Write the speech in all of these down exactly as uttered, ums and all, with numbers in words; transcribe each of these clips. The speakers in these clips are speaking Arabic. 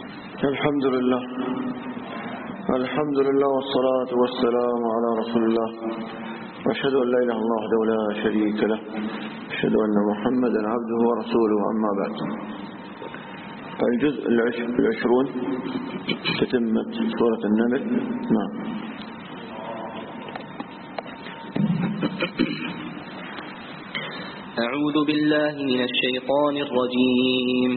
الحمد لله الحمد لله والصلاة والسلام على رسول الله، وأشهد أن لا إله إلا الله وحده لا شريك له، أشهد أن محمدا عبده ورسوله. أما بعد، الجزء العشرون تتمة سورة النمل. نعم. أعوذ بالله من الشيطان الرجيم.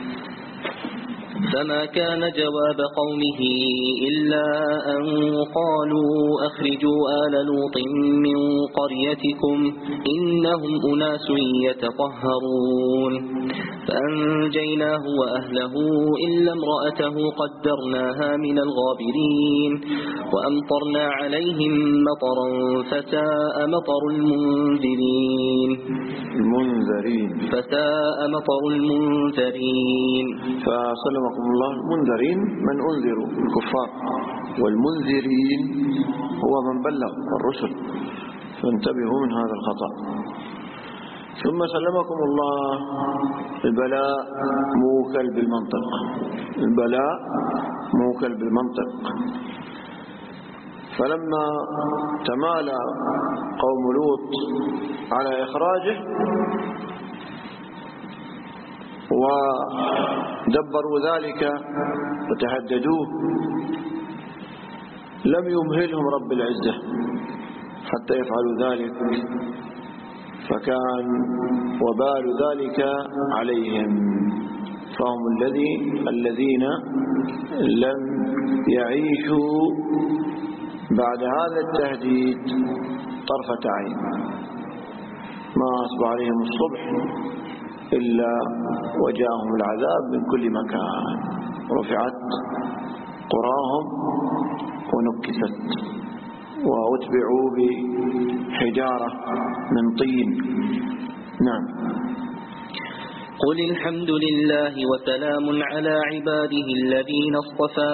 فما كان جواب قومه إلا أن قالوا أخرجوا آل لوط من قريتكم إنهم أناس يتطهرون، فأنجيناه وأهله إلا امرأته قدرناها من الغابرين، وأمطرنا عليهم مطرا فساء مطر المنذرين المنذرين فساء مطر المنذرين فسلمكم الله. المنذرين من أنذروا الكفار، والمنذرين هو من بلغ الرسل، فانتبهوا من هذا الخطأ. ثم سلمكم الله. البلاء موكل بالمنطق، البلاء موكل بالمنطق. فلما تمالى قوم لوط على إخراجه ودبروا ذلك وتهددوه، لم يمهلهم رب العزة حتى يفعلوا ذلك، فكان وبال ذلك عليهم، فهم الذي الذين لم يعيشوا بعد هذا التهديد طرفة عين، ما أصبح عليهم الصبح إلا وجاءهم العذاب من كل مكان، رفعت قراهم ونكست وأتبعوا بحجارة من طين. نعم. قل الحمد لله وسلام على عباده الذين اصطفى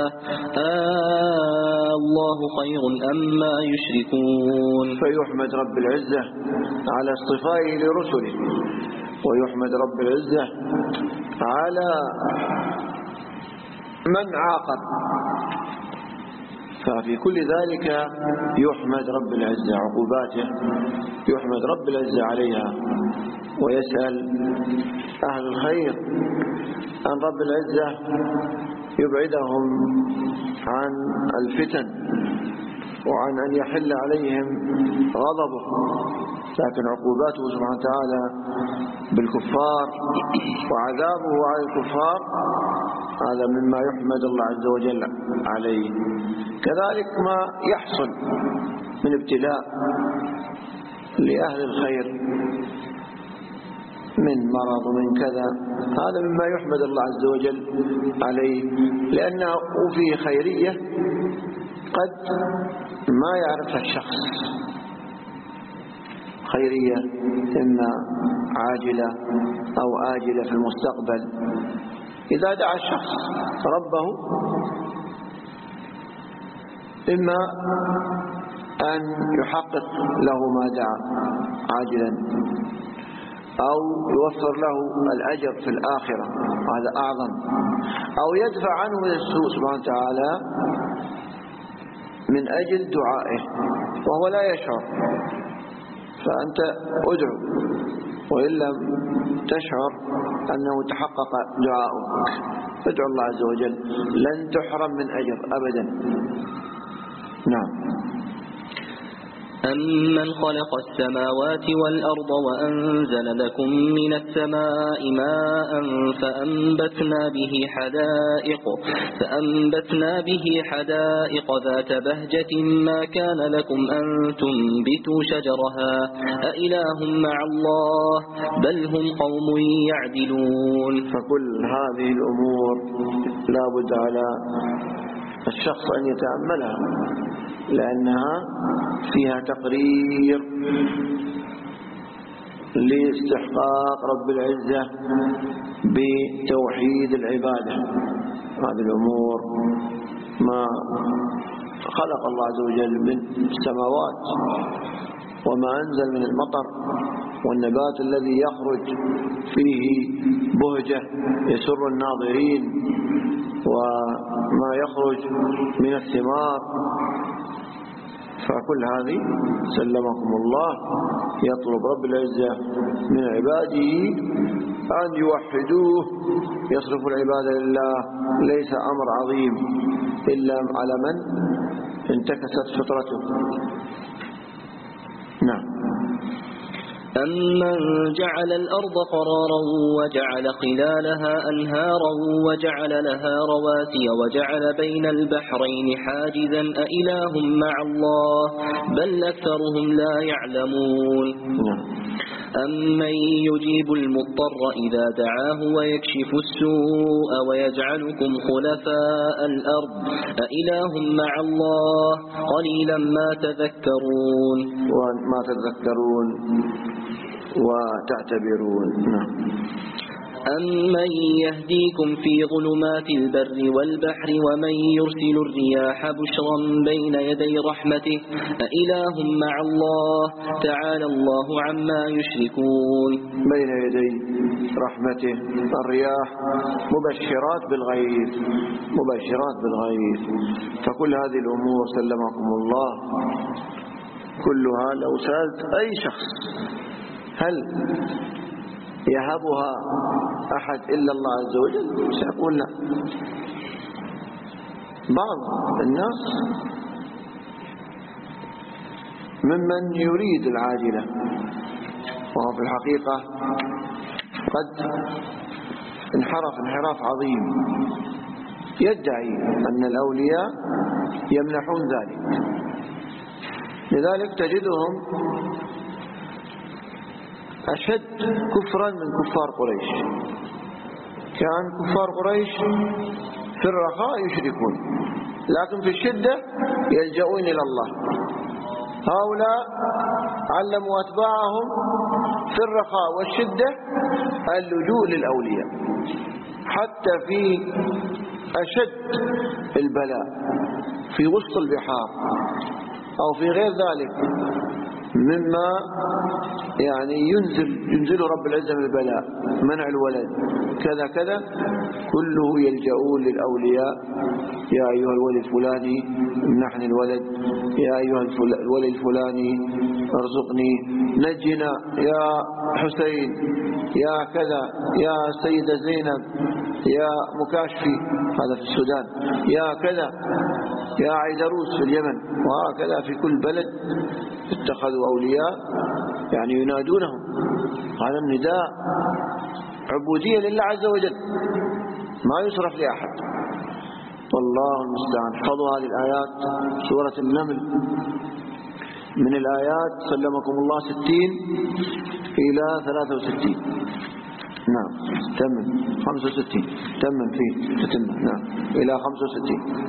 آه الله خير أما يشركون. فيحمد رب العزة على اصطفائه لرسله، ويحمد رب العزة على من عاقب، ففي كل ذلك يحمد رب العزة، عقوباته يحمد رب العزة عليها، ويسأل أهل الخير أن رب العزة يبعدهم عن الفتن وعن أن يحل عليهم غضبه. لكن عقوباته سبحانه وتعالى بالكفار وعذابه على الكفار هذا مما يحمد الله عز وجل عليه. كذلك ما يحصل من ابتلاء لأهل الخير من مرض ومن كذا، هذا مما يحمد الله عز وجل عليه، لأنه فيه خيرية قد ما يعرفها الشخص، خيرية إما عاجلة أو آجلة في المستقبل. إذا دعا الشخص ربه إما أن يحقق له ما دعا عاجلا، أو يوفر له الأجر في الآخرة، هذا أعظم، أو يدفع عنه من السوء سبحانه وتعالى من أجل دعائه وهو لا يشعر. فأنت أدعو وإن لم تشعر أنه تحقق دعاؤك، فادعو الله عز وجل، لن تحرم من أجر أبدا. نعم. أمن خلق السماوات والأرض وأنزل لكم من السماء ماء فأنبتنا به حدائق فأنبتنا به حدائق ذات بهجة ما كان لكم أن تنبتوا شجرها أإله مع الله بل هم قوم يعدلون. فكل هذه الأمور لا بد على الشخص أن يتأملها، لأنها فيها تقرير لاستحقاق رب العزة بتوحيد العبادة. هذه الأمور ما خلق الله عز وجل من السماوات وما أنزل من المطر والنبات الذي يخرج فيه بهجة يسر الناظرين، و من الثمار. فكل هذه سلمكم الله يطلب رب العزة من عباده أن يوحدوه، يصرف العبادة لله. ليس أمر عظيم إلا على من انتكست فطرته. نعم. أمن جعل الأرض قرارا وجعل خلالها أنهارا وجعل لها رواسي وجعل بين البحرين حاجزا أإله مع الله بل أكثرهم لا يعلمون. أمن يجيب المضطر إذا دعاه ويكشف السوء ويجعلكم خلفاء الأرض أإله مع الله قليلا ما تذكرون. وما تذكرون وتعتبرون. أمن يهديكم في ظلمات البر والبحر ومن يرسل الرياح بشرا بين يدي رحمته أإله مع الله تعالى الله عما يشركون. بين يدي رحمته الرياح مبشرات بالغيث، مبشرات بالغيث. فكل هذه الأمور سلمكم الله كلها لو سألت أي شخص هل يهبها أحد إلا الله عز وجل سيقول لا. بعض الناس ممن يريد العاجلة وهو في الحقيقة قد انحرف انحراف عظيم، يدعي أن الأولياء يمنحون ذلك. لذلك تجدهم أشد كفرا من كفار قريش. كان كفار قريش في الرخاء يشركون، لكن في الشدة يلجؤون إلى الله. هؤلاء علموا أتباعهم في الرخاء والشدة اللجوء للأولياء، حتى في أشد البلاء في وسط البحار أو في غير ذلك مما يعني ينزل ينزل رب العزة من البلاء، منع الولد كذا كذا، كله يلجؤون للأولياء. يا أيها الولي الفلاني امنحني الولد، يا أيها الولي الفلاني ارزقني، نجنا يا حسين، يا كذا، يا سيدة زينب، يا مكاشفي هذا في السودان، يا كذا، يا عيدروس في اليمن. وهكذا في كل بلد اتخذوا أولياء يعني ينادونهم. هذا النداء عبودية لله عز وجل، ما يصرف لأحد. والله المستعان. احفظوا هذه الآيات، سورة النمل من الآيات سلمكم الله ستين إلى ثلاثة وستين. نعم تمن خمسة وستين، تمن فيه تتمة. نعم إلى خمسة وستين.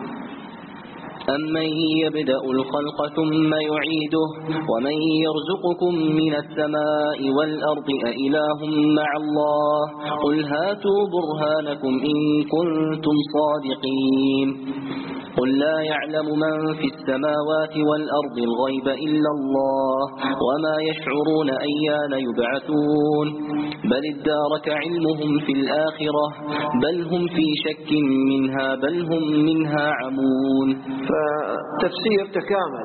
أمن يبدأ الخلق ثم يعيده ومن يرزقكم من السماء والأرض أإله مع الله قل هاتوا برهانكم إن كنتم صادقين. قل لا يعلم من في السماوات والأرض الغيب إلا الله وما يشعرون أيان يبعثون بل ادارك علمهم في الآخرة بل هم في شك منها بل هم منها عمون. فتفسير تكامل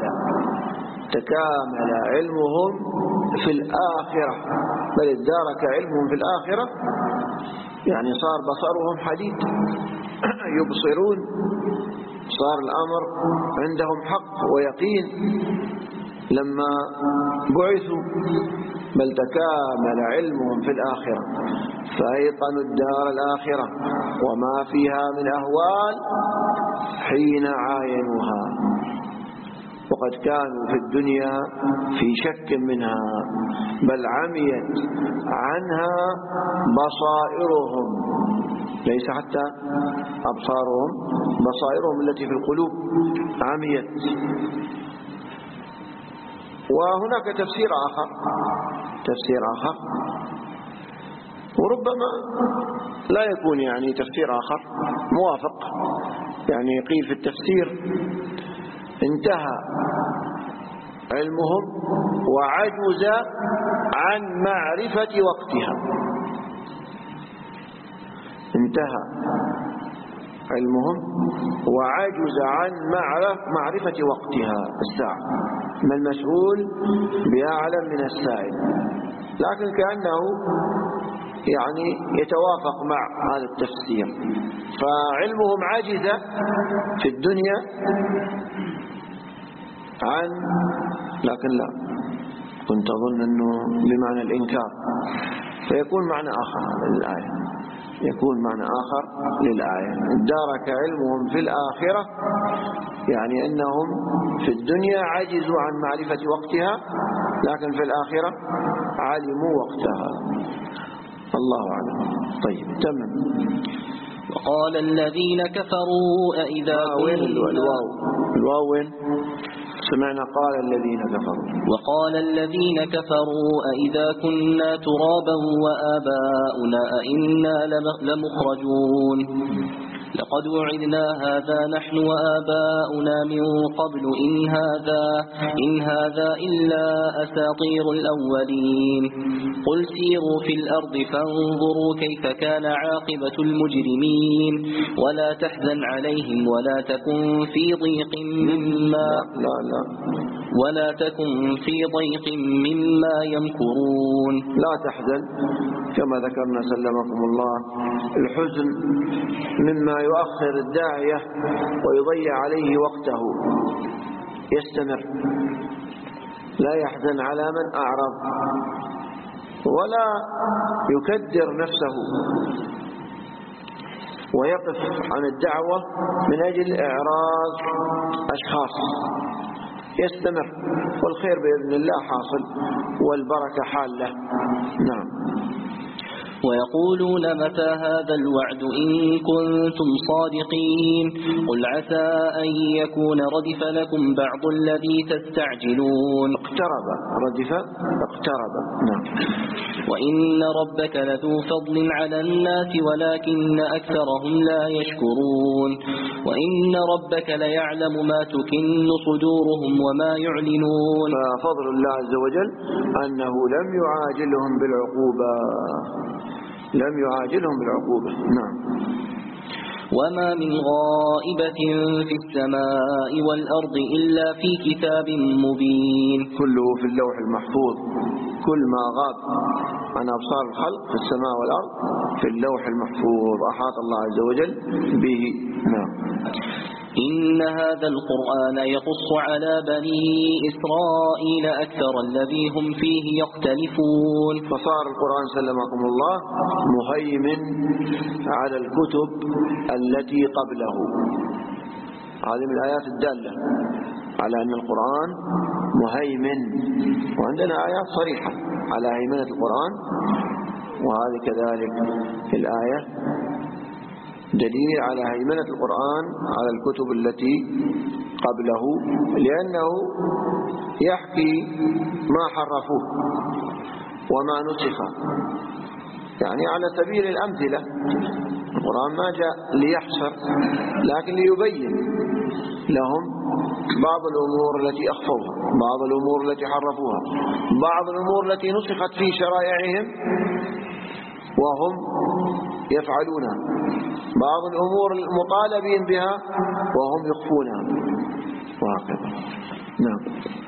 تكامل علمهم في الآخرة، بل ادارك علمهم في الآخرة، يعني صار بصرهم حديد يبصرون، صار الأمر عندهم حق ويقين لما بعثوا. بل تكامل علمهم في الآخرة فأيقنوا الدار الآخرة وما فيها من أهوال حين عاينوها، وقد كانوا في الدنيا في شك منها بل عميت عنها بصائرهم، ليس حتى أبصارهم، بصائرهم التي في القلوب عميت. وهناك تفسير آخر تفسير آخر وربما لا يكون يعني تفسير آخر موافق، يعني قيل في التفسير انتهى علمهم وعجز عن معرفة وقتها. انتهى علمهم وعجز عن معرفة وقتها الساعة، ما المسؤول بأعلم من السائل، لكن كأنه يعني يتوافق مع هذا التفسير. فعلمهم عجز في الدنيا عن، لكن لا، كنت أظن أنه بمعنى الإنكار، فيكون معنى آخر للآية، يكون معنى آخر للآية. ادارك علمهم في الآخرة، يعني أنهم في الدنيا عجزوا عن معرفة وقتها، لكن في الآخرة علموا وقتها. الله أعلم. طيب تمام. وقال الذين كفروا أئذا وين الواو؟ الواو وين؟ سمعنا قال الذين كفروا. وقال الذين كفروا أئذا كنا ترابا وآباؤنا أئنا لمخرجون لقد وعدنا هذا نحن وآباؤنا من قبل إن هذا إن هذا إلا أساطير الأولين قل سيروا في الأرض فانظروا كيف كان عاقبة المجرمين ولا تحزن عليهم ولا تكن في ضيق مما لا لا ولا تكن في ضيق مما يمكرون. لا تحزن كما ذكرنا سلمكم الله، الحزن مما يؤخر الداعية ويضيع عليه وقته، يستمر، لا يحزن على من أعرض ولا يكدر نفسه ويقف عن الدعوة من أجل إعراض أشخاص، يستمر والخير بإذن الله حاصل والبركة حالة. نعم. ويقولون متى هذا الوعد إن كنتم صادقين قل عسى أن يكون ردف لكم بعض الذي تستعجلون. اقترب، ردف اقترب. نعم. وإن ربك لذو فضل على الناس ولكن أكثرهم لا يشكرون. وإن ربك ليعلم ما تكن صدورهم وما يعلنون. ففضل الله عز وجل أنه لم يعاجلهم بالعقوبة، لم يعاجلهم بالعقوبة. نعم. وما من غائبة في السماء والأرض إلا في كتاب مبين. كله في اللوح المحفوظ، كل ما غاب عن أبصار الخلق في السماء والأرض في اللوح المحفوظ، أحاط الله عز وجل به. نعم. إن هذا القرآن يقص على بني إسرائيل أكثر الذي هم فيه يختلفون. فصار القرآن سلمكم الله مهيمن على الكتب التي قبله. هذه من الآيات الدالة على أن القرآن مهيمن، وعندنا آيات صريحة على هيمنة القرآن، وهذه كذلك الآية دليل على هيمنة القرآن على الكتب التي قبله، لأنه يحكي ما حرفوه وما نسخ، يعني على سبيل الأمثلة. القرآن ما جاء ليحصر لكن ليبين لهم بعض الأمور التي أخفوها، بعض الأمور التي حرفوها، بعض الأمور التي نسخت في شرائعهم وهم يفعلونها، بعض الأمور المطالبين بها وهم يخفونها، وهكذا. نعم.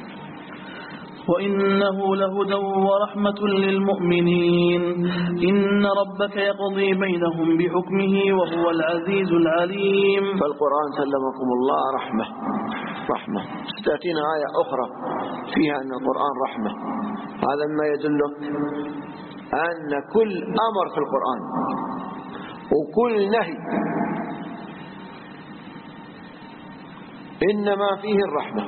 وإنه لهدى ورحمة للمؤمنين إن ربك يقضي بينهم بحكمه وهو العزيز العليم. فالقرآن سلمكم الله رحمة، رحمة. ستأتينا آية أخرى فيها أن القرآن رحمة. هذا ما يدلك أن كل أمر في القرآن وكل نهي إنما فيه الرحمة،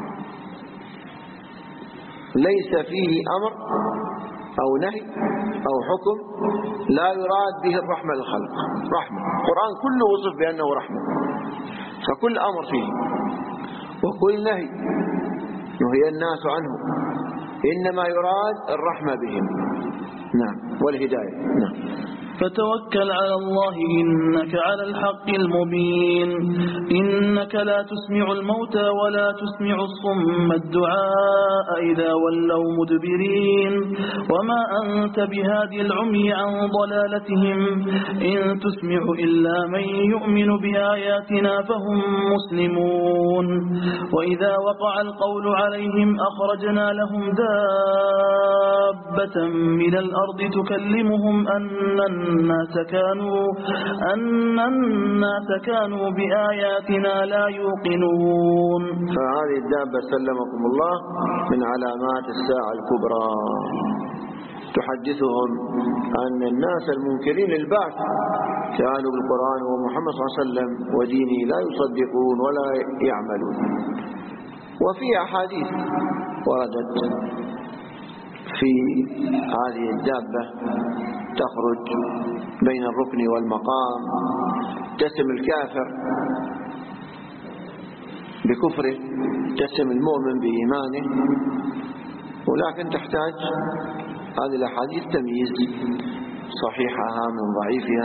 ليس فيه أمر أو نهي أو حكم لا يراد به الرحمة للخلق. رحمة، القرآن كله وصف بأنه رحمة، فكل أمر فيه وكل نهي نهي الناس عنه إنما يراد الرحمة بهم. نعم، والهداية. نعم. فتوكل على الله إنك على الحق المبين إنك لا تسمع الموتى ولا تسمع الصم الدعاء إذا ولوا مدبرين وما أنت بهادي العمي عن ضلالتهم إن تسمع إلا من يؤمن بآياتنا فهم مسلمون وإذا وقع القول عليهم أخرجنا لهم دابة من الأرض تكلمهم أن الناس كانوا أن الناس كانوا بآياتنا لا يوقنون. فهذه الدابة سلمكم الله من علامات الساعة الكبرى تحدثهم أن الناس المنكرين للبعث كانوا بالقرآن ومحمد صلى الله عليه وسلم ودينه لا يصدقون ولا يعملون. وفي أحاديث وردت في هذه الدابة تخرج بين الركن والمقام تسم الكافر بكفره تسم المؤمن بإيمانه ولكن تحتاج هذه الأحاديث تمييز صحيحها من ضعيفها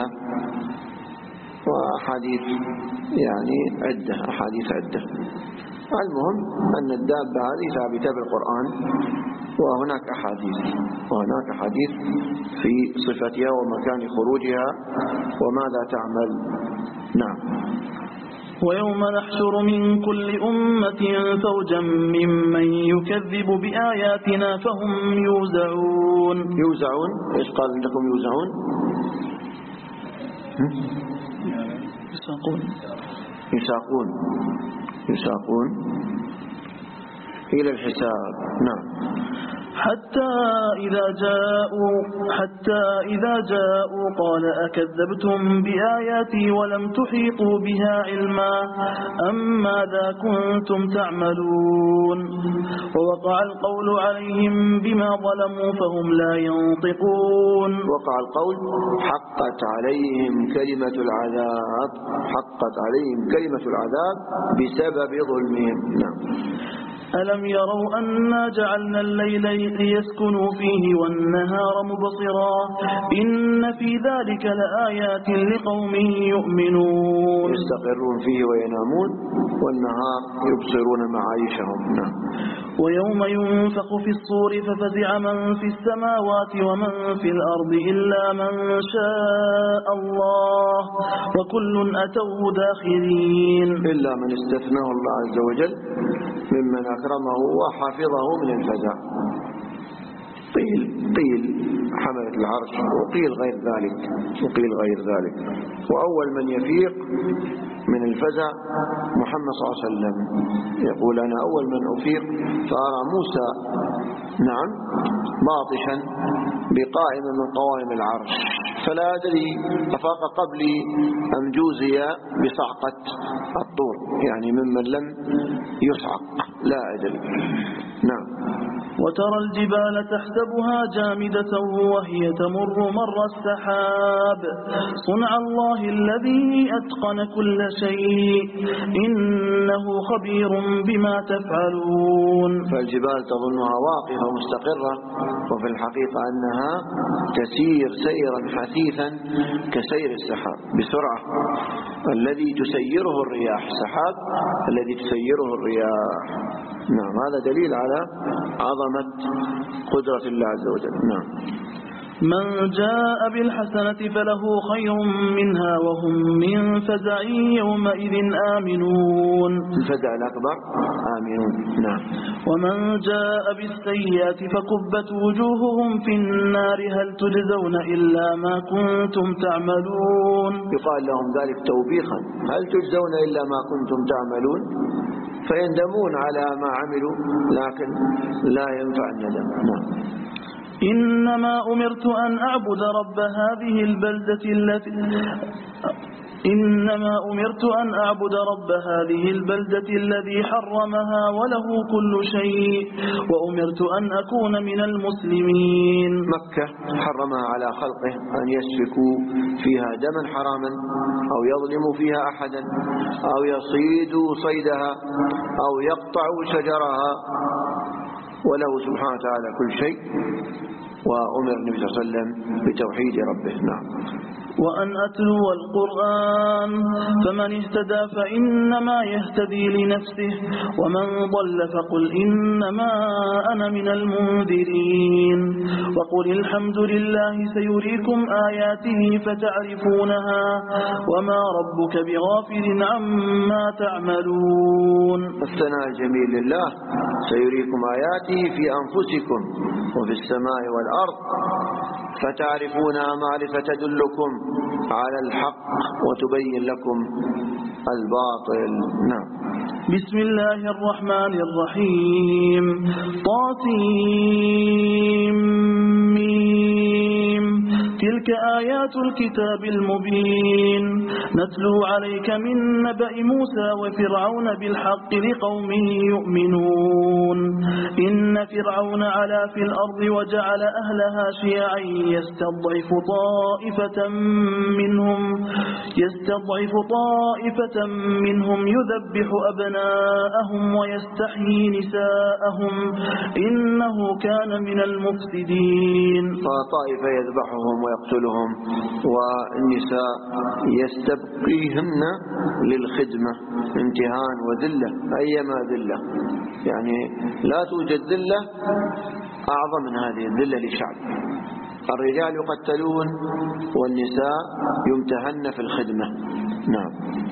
وأحاديث يعني عدة أحاديث عدة. المهم أن الدابة هذه ثابتة بالقرآن وهناك أحاديث وهناك أحاديث في صفتها ومكان خروجها وماذا تعمل. نعم. ويوم نحشر من كل أمة فوجا ممن يكذب بآياتنا فهم يوزعون. يوزعون إيش قال عندكم يوزعون؟ يساقون يساقون يساقون إلى الحساب. نعم. حتى إذا جاءوا حتى إذا جاءوا قال أكذبتم بآياتي ولم تحيطوا بها علما أم ماذا كنتم تعملون ووقع القول عليهم بما ظلموا فهم لا ينطقون. وقع القول حقت عليهم كلمة العذاب حقت عليهم كلمة العذاب بسبب ظلمهم. نعم. ألم يروا أنا جعلنا الليل ليسكنوا فيه والنهار مبصرا إن في ذلك لآيات لقوم يؤمنون. يستقرون فيه وينامون والنهار يبصرون معايشهم. نعم. ويوم ينفخ في الصور ففزع من في السماوات ومن في الأرض إلا من شاء الله وكل أتوه داخرين. إلا من استثناه الله عز وجل ممن أكرمه وحفظه من الفزع. قيل قيل حملة العرش وقيل غير ذلك وقيل غير ذلك. وأول من يفيق من الفزع محمد صلى الله عليه وسلم يقول أنا أول من أفيق فأرى موسى نعم باطشا بقائمة من قوائم العرش فلا أدري أفاق قبلي أم جوزي بصعقة الطور يعني ممن لم يصعق لا أدري. نعم. وترى الجبال تحسبها جامدة وهي تمر مر السحاب صنع الله الذي أتقن كل شيء إنه خبير بما تفعلون. فالجبال تظنها واقفة مستقرة وفي الحقيقة أنها تسير سيرا حثيثا كسير السحاب بسرعة الذي تسيره الرياح السحاب الذي تسيره الرياح. نعم. هذا دليل على عظمة قدرة الله عز وجل. نعم. من جاء بالحسنة فله خير منها وهم من فزع يومئذ آمنون. الفزع الأكبر آمنون. نعم. ومن جاء بالسيئة فكبت وجوههم في النار هل تجزون إلا ما كنتم تعملون. يقال لهم ذلك توبيخا هل تجزون إلا ما كنتم تعملون فيندمون على ما عملوا لكن لا ينفع الندم. نعم. إنما أمرت أن أعبد رب هذه البلدة التي إنما أمرت أن أعبد رب هذه البلدة الذي حرمها وله كل شيء وأمرت أن أكون من المسلمين. مكة حرمها على خلقه أن يسفكوا فيها دما حراما أو يظلموا فيها أحدا أو يصيدوا صيدها أو يقطعوا شجرها وله سبحانه وتعالى كل شيء وأمر النبي صلى الله عليه وسلم بتوحيد ربه. نعم. وأن أتلو القرآن فمن اهتدى فإنما يهتدي لنفسه ومن ضل فقل إنما أنا من المنذرين وقل الحمد لله سيريكم آياته فتعرفونها وما ربك بغافل عما تعملون. الثناء الجميل لله: سيريكم آياته في أنفسكم وفي السماء والأرض فتعرفونها معرفة تدلكم على الحق وتبين لكم الباطل. نعم. بسم الله الرحمن الرحيم. طاسيم تلك آيات الكتاب المبين نتلو عليك من نبأ موسى وفرعون بالحق لقوم يؤمنون. إن فرعون علا في الأرض وجعل أهلها شيعا يستضعف طائفة منهم يستضعف طائفة منهم يذبح أبناءهم ويستحيي نساءهم إنه كان من المفسدين. فطائفة يذبحهم ويقتلهم والنساء يستبقيهن للخدمة امتهان وذلة أيما ذلة، يعني لا توجد ذلة أعظم من هذه الذلة لشعب. الرجال يقتلون والنساء يمتهن في الخدمة. نعم.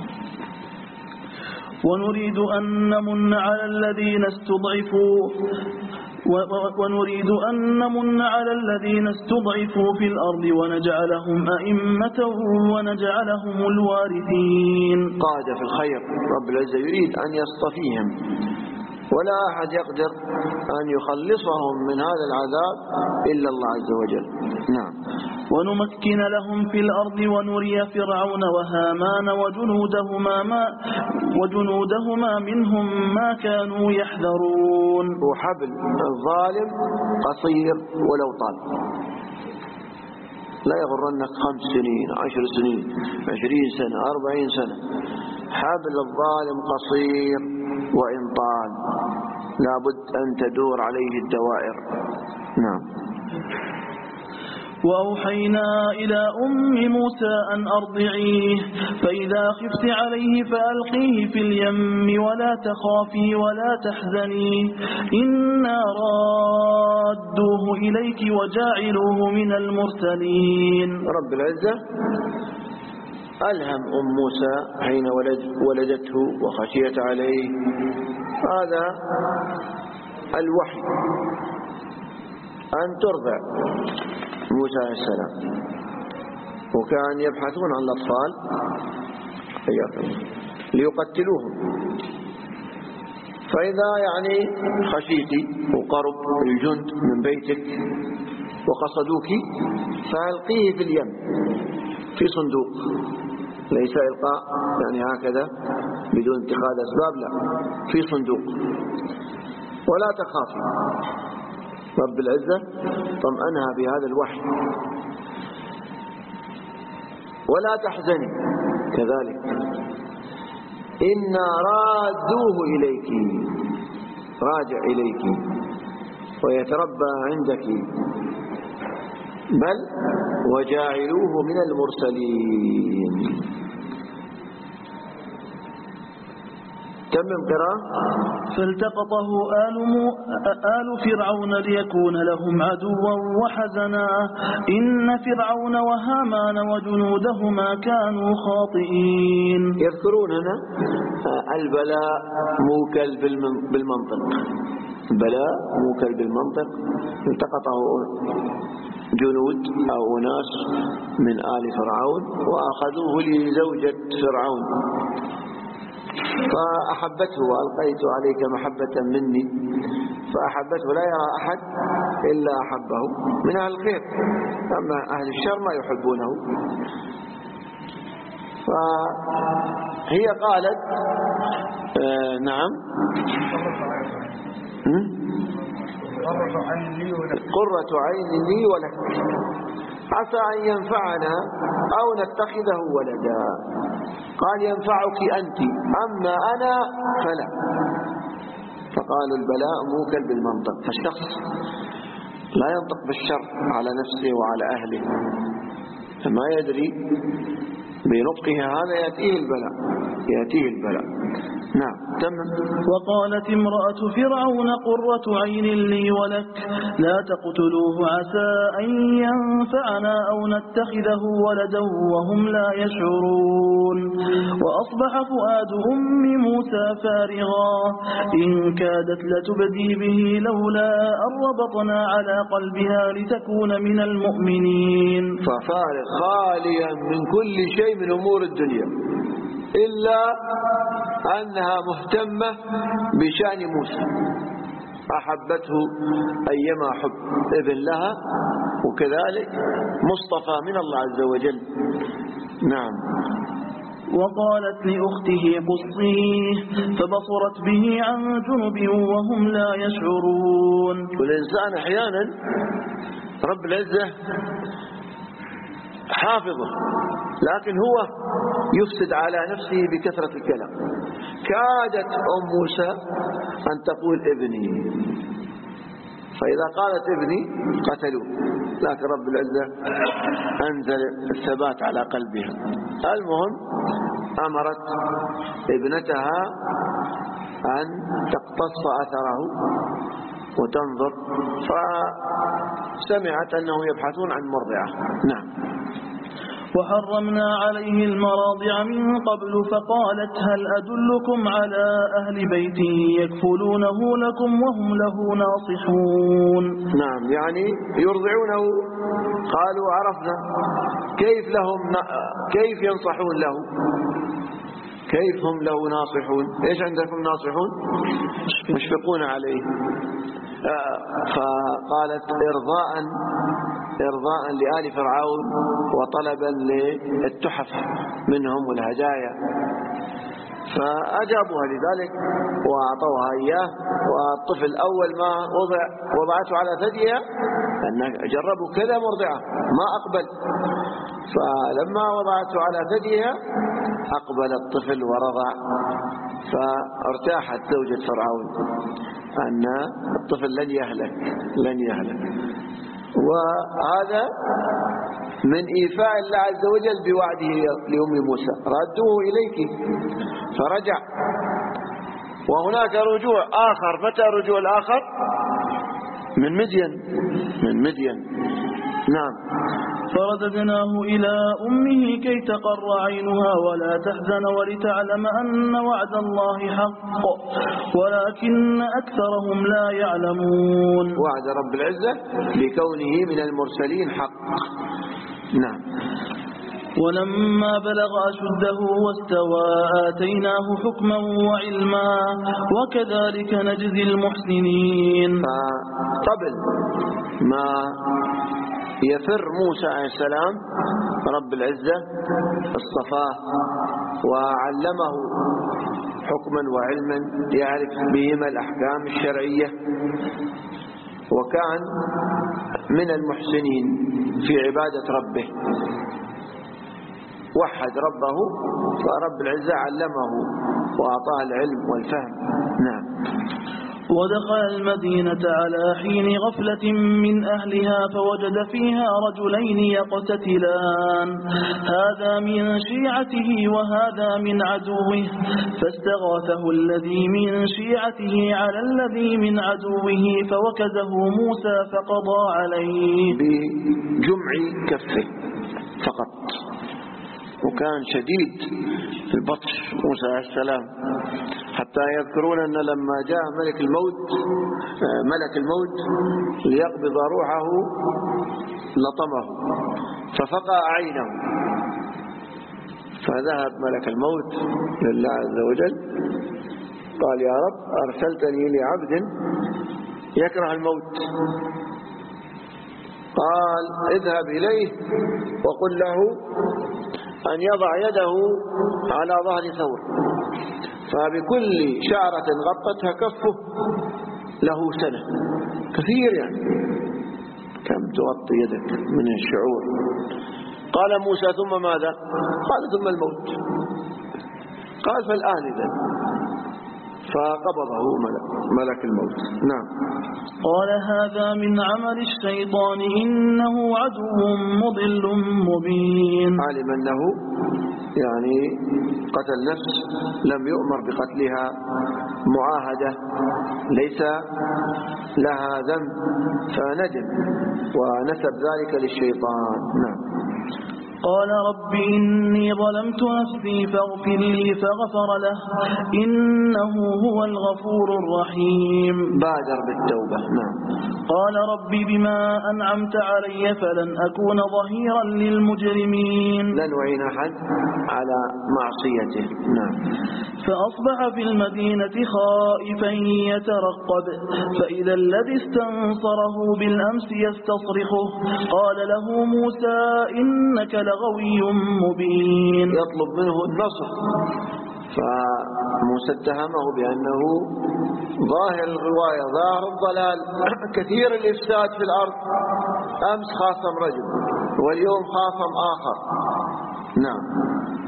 ونريد أن نمن على الذين استضعفوا ونريد أن نمن على الذين استضعفوا في الأرض ونجعلهم أئمة ونجعلهم الوارثين. قاد في الخير، رب العزة يريد أن يصطفيهم ولا أحد يقدر أن يخلصهم من هذا العذاب إلا الله عز وجل. نعم. ونمكن لهم في الأرض ونري فرعون وهامان وجنودهما ما وجنودهما منهم ما كانوا يحذرون. وحبل الظالم قصير ولو طال، لا يغرنك خمس سنين عشر سنين عشرين سنة أربعين سنة. حبل الظالم قصير وإن طال لابد أن تدور عليه الدوائر. نعم. وأوحينا إلى أم موسى أن أرضعيه فإذا خفت عليه فألقيه في اليم ولا تخافي ولا تحزني إنا رادوه إليك وجاعلوه من المرسلين. رب العزة ألهم أم موسى حين ولد ولدته وخشيت عليه هذا الوحي أن ترضع موسى عليه السلام، وكان يبحثون عن الأطفال ليقتلوهم، فإذا يعني خشيتي وقرب الجند من بيتك وقصدوك فألقيه في اليم في صندوق، ليس إلقاء يعني هكذا بدون اتخاذ أسباب، لا، في صندوق. ولا تخافي، رب العزة طمأنها بهذا الوحي. ولا تحزني كذلك إنا رادوه إليك، راجع إليك ويتربى عندك، بل وجاعلوه من المرسلين. تمم قراءة. فالتقطه آل, آل فرعون ليكون لهم عدوا وحزنا إن فرعون وهامان وجنودهما كانوا خاطئين. يذكرون هنا البلاء موكل بالمنطق، البلاء موكل بالمنطق. التقطه جنود أو أناس من آل فرعون وأخذوه لزوجة فرعون فأحبته وألقيت عليك محبة مني فأحبته، لا يرى أحد إلا أحبه من أهل الخير، أما أهل الشر ما يحبونه. فهي قالت آه نعم قرة عين لي ولك عسى أن ينفعنا أو نتخذه ولدا. قال ينفعك أنت أما أنا فلا. فقالوا البلاء موكل بالمنطق، فالشخص لا ينطق بالشر على نفسه وعلى أهله، فما يدري بنطقه هذا يأتيه البلاء يأتيه البلاء. نعم تمام. وقالت امرأة فرعون قرة عين لي ولك لا تقتلوه عسى أن ينفعنا أو نتخذه ولدا وهم لا يشعرون. وأصبح فؤاد أم موسى فارغا إن كادت لتبدي به لولا أن ربطنا على قلبها لتكون من المؤمنين. ففارغ خاليا من كل شيء من أمور الدنيا إلا أنها مهتمة بشأن موسى، أحبته أيما حب ابن لها، وكذلك مصطفى من الله عز وجل. نعم. وقالت لأخته قصيه فبصرت به عن جنب وهم لا يشعرون. والإنسان أحيانا رب العزة حافظه، لكن هو يفسد على نفسه بكثرة الكلام. كادت أم موسى أن تقول ابني، فإذا قالت ابني قتلوه، لكن رب العزة أنزل الثبات على قلبها. المهم أمرت ابنتها أن تقتص أثره وتنظر، فسمعت أنه يبحثون عن مرضعة. نعم. وحرمنا عليه المراضع من قبل فقالت هل أدلكم على أهل بيت يكفلونه لكم وهم له ناصحون. نعم، يعني يرضعونه. قالوا عرفنا كيف لهم كيف ينصحون له، كيف هم له ناصحون. ايش عندكم ناصحون؟ مشفقون عليه. فقالت إرضاء إرضاء لآل فرعون وطلبا للتحف منهم والهدايا، فأجابوها لذلك وأعطوها إياه. والطفل أول ما وضع وضعته على ثديها أن جربوا كذا مرضعة ما أقبل، فلما وضعته على ثديها أقبل الطفل ورضع، فارتاحت زوجة فرعون أن الطفل لن يهلك لن يهلك. وهذا من إيفاء الله عز وجل بوعده لأم موسى، ردوه إليك فرجع. وهناك رجوع آخر. متى رجوع الآخر؟ من مدين من مدين نعم. فرددناه إلى أمه كي تقر عينها ولا تحزن ولتعلم أن وعد الله حق ولكن أكثرهم لا يعلمون. وعد رب العزة لكونه من المرسلين حق. نعم. ولما بلغ أشده واستوى آتيناه حكما وعلما وكذلك نجزي المحسنين. قبل ما يفر موسى عليه السلام رب العزة اصطفاه وعلمه حكما وعلما يعرف بهما الأحكام الشرعية، وكان من المحسنين في عبادة ربه، وحد ربه، فرب العزة علمه وأعطاه العلم والفهم. نعم. ودخل المدينة على حين غفلة من أهلها فوجد فيها رجلين يقتتلان هذا من شيعته وهذا من عدوه فاستغاثه الذي من شيعته على الذي من عدوه فوكزه موسى فقضى عليه بجمع كفه فقط. وكان شديد في البطش موسى عليه السلام، حتى يذكرون أن لما جاء ملك الموت ملك الموت ليقبض روحه لطمه ففقع عينه، فذهب ملك الموت لله عز وجل قال يا رب أرسلتني لعبد يكره الموت، قال اذهب إليه وقل له أن يضع يده على ظهر ثور، فبكل شعرة غطتها كفه له سنة. كثير يعني، كم تغطي يدك من الشعور. قال موسى ثم ماذا؟ قال ثم الموت. قال فالآن إذن فقبضه ملك, ملك الموت. نعم. قال هذا من عمل الشيطان إنه عدو مضل مبين. علم أنه يعني قتل نفس لم يؤمر بقتلها، معاهدة ليس لها ذنب، فندم ونسب ذلك للشيطان. نعم. قال رب إني ظلمت نفسي فاغفر لي فغفر له إنه هو الغفور الرحيم. بادر بالتوبة. نعم. قال رب بما أنعمت علي فلن أكون ظهيرا للمجرمين. لن أعين أحد على معصيته. نعم. فأصبح في المدينة خائفا يترقب فإذا الذي استنصره بالأمس يستصرخه قال له موسى إنك لغوي مبين. يطلب منه النصر، فموسى اتهمه بأنه ظاهر الغواية ظاهر الضلال كثير الإفساد في الأرض. أمس خاصم رجل واليوم خاصم آخر. نعم.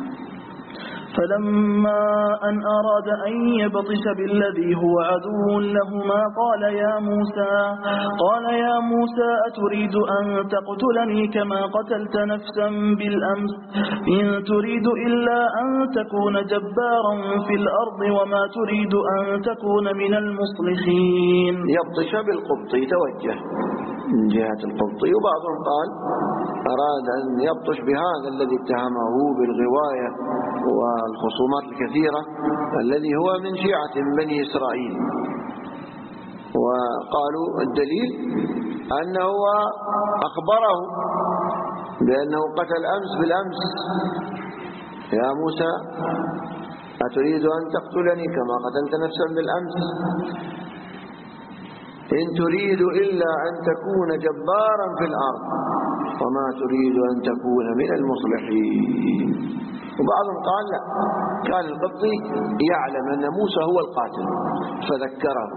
فلما أن أراد أن يبطش بالذي هو عدو لهما قال يا موسى قال يا موسى أتريد أن تقتلني كما قتلت نفسا بالأمس إن تريد إلا أن تكون جبارا في الأرض وما تريد أن تكون من المصلحين. يبطش بالقبطي توجه من جهة القبطي، وبعضهم قال أراد أن يبطش بهذا الذي اتهمه بالغواية والخصومات الكثيرة الذي هو من شيعة من بني إسرائيل. وقالوا الدليل أنه أخبره بأنه قتل أمس بالأمس. يا موسى أتريد أن تقتلني كما قتلت نفسا بالأمس إن تريد إلا أن تكون جبارا في الأرض وما تريد أن تكون من المصلحين. وبعضهم قال لا، كان القبطي يعلم أن موسى هو القاتل فذكره،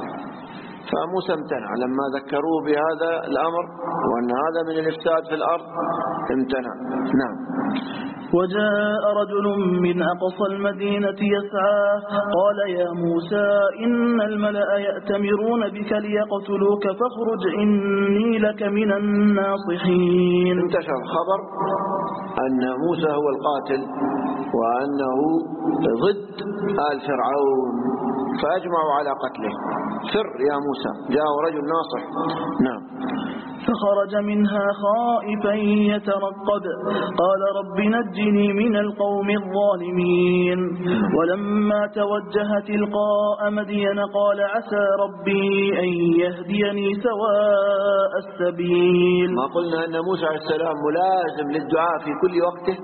فموسى امتنع لما ذكروه بهذا الأمر وأن هذا من الإفساد في الأرض امتنع. نعم. وجاء رجل من أقصى المدينة يسعى قال يا موسى إن الملأ يأتمرون بك ليقتلوك فاخرج إني لك من الناصحين. انتشر خبر أن موسى هو القاتل وأنه ضد آل فرعون، فأجمعوا على قتله. فر يا موسى، جاء رجل ناصح. نعم. فخرج منها خائفا يترقب قال رب نجني من القوم الظالمين. ولما توجه تلقاء مدين قال عسى ربي أن يهديني سواء السبيل. ما قلنا أن موسى عليه السلام ملازم للدعاء في كل وقته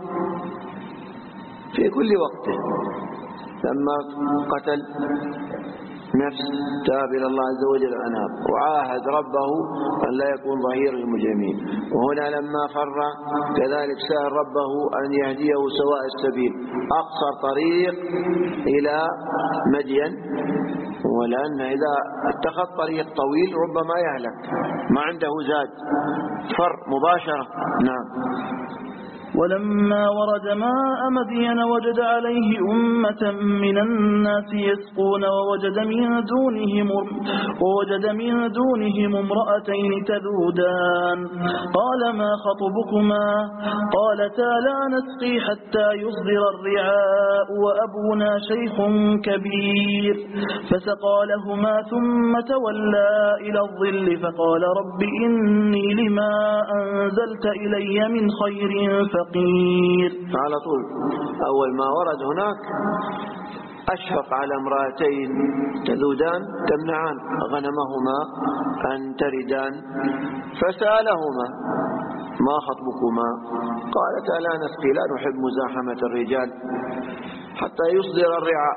في كل وقته. لما قتل نفس تاب إلى الله عز وجل أناب وعاهد ربه أن لا يكون ظهير للمجرمين. وهنا لما فر كذلك سأل ربه أن يهديه سواء السبيل، أقصر طريق إلى مدين، ولأن إذا اتخذ طريق طويل ربما يهلك ما عنده زاد، فر مباشرة. نعم. ولما ورد ماء مدين وجد عليه أمة من الناس يسقون ووجد من دونهم ووجد من دونهم امرأتين تذودان قال ما خطبكما قالتا لا نسقي حتى يصدر الرعاء وأبونا شيخ كبير فسقى لهما ثم تولى إلى الظل فقال رب إني لما أنزلت إلي من خير فقير. على طول أول ما ورد هناك أشفق على امرأتين تذودان تمنعان غنمهما أن تردان فسألهما ما خطبكما قالتا لا نسقي لا نحب مزاحمة الرجال حتى يصدر الرعاء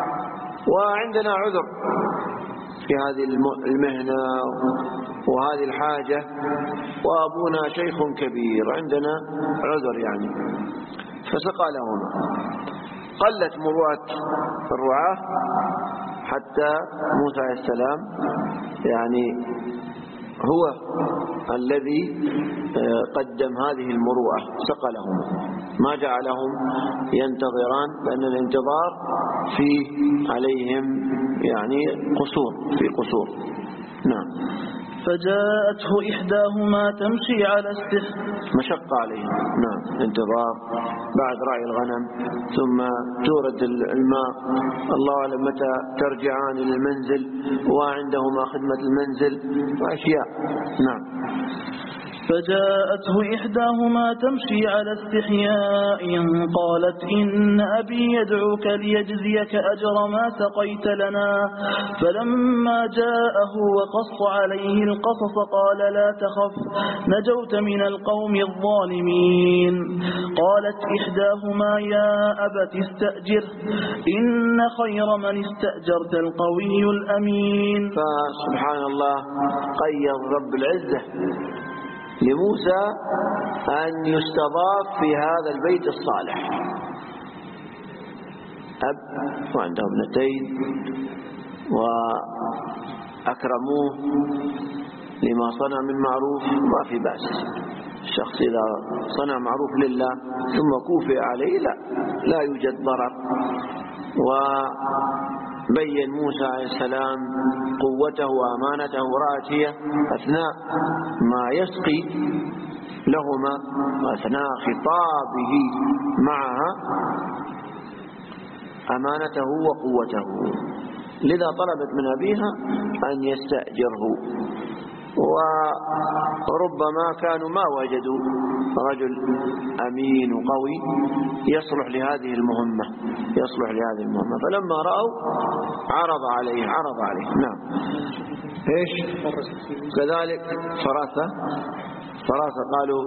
وعندنا عذر في هذه المهنة وهذه الحاجة وأبونا شيخ كبير عندنا عذر يعني. فسقى لهما. قلت مروءة الرعاة حتى موسى عليه السلام يعني هو الذي قدم هذه المروءة، سقى لهما. ما جعلهم ينتظران، لأن الانتظار فيه عليهم يعني قصور، في قصور. نعم. فجاءته إحداهما تمشي على استحياء، مشقة عليهم. نعم، انتظار بعد رعي الغنم، ثم تورد الماء، الله أعلم متى ترجعان إلى المنزل، وعندهما خدمة المنزل وأشياء. نعم. فجاءته إحداهما تمشي على استحياء قالت إن أبي يدعوك ليجزيك أجر ما سقيت لنا. فلما جاءه وقص عليه القصص قال لا تخف نجوت من القوم الظالمين. قالت إحداهما يا أبت استأجر إن خير من استأجرت القوي الأمين. فسبحان الله قيض رب العزة لموسى أن يستضاف في هذا البيت الصالح، أب وعنده ابنتين وأكرموه لما صنع من معروف، ما في بأس. الشخص إذا صنع معروف لله ثم كوفئ عليه لا لا يوجد ضرر. وبين موسى عليه السلام قوته وأمانته، ورأت هي أثناء ما يسقي لهما وأثناء خطابه معها أمانته وقوته، لذا طلبت من أبيها أن يستأجره. وربما كانوا ما وجدوا رجل أمين وقوي يصلح لهذه المهمة يصلح لهذه المهمة فلما رأوا عرض عليه عرض عليه نعم. إيش كذلك فراسة فراسة قالوا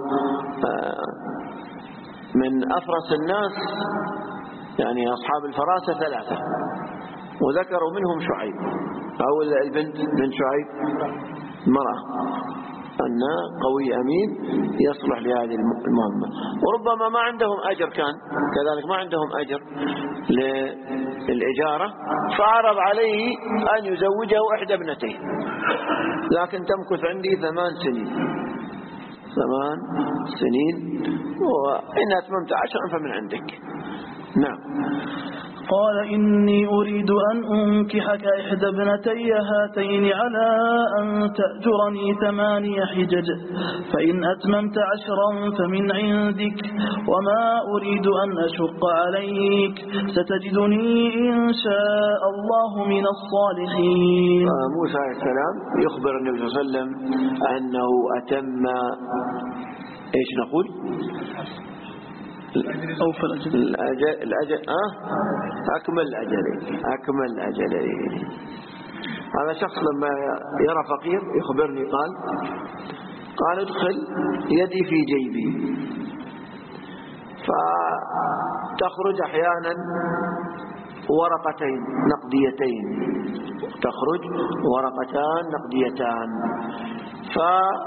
من أفرس الناس يعني أصحاب الفراسة ثلاثة، وذكروا منهم شعيب أو البنت بنت شعيب مرأة، أن قوي أمين يصلح لهذه المهمة. وربما ما عندهم أجر، كان كذلك ما عندهم أجر للإجارة، فعرض عليه أن يزوجه إحدى ابنتيه، لكن تمكث عندي ثمان سنين ثمان سنين وإن أتممت عشرا فمن عندك. نعم. قال إني أريد أن أنكحك إحدى ابنتي هاتين على أن تأجرني ثماني حجج، فإن أتممت عشرا فمن عندك، وما أريد أن أشق عليك، ستجدني إن شاء الله من الصالحين. موسى عليه السلام يخبر النبي صلى الله عليه وسلم أنه أتم إيش نقول أوفى الأجل الأجل, الأجل آه أكمل الأجلين أكمل الأجلين. هذا شخص لما يرى فقير يخبرني قال قال ادخل يدي في جيبي، فتخرج أحيانا ورقتين نقديتين تخرج ورقتان نقديتان، ف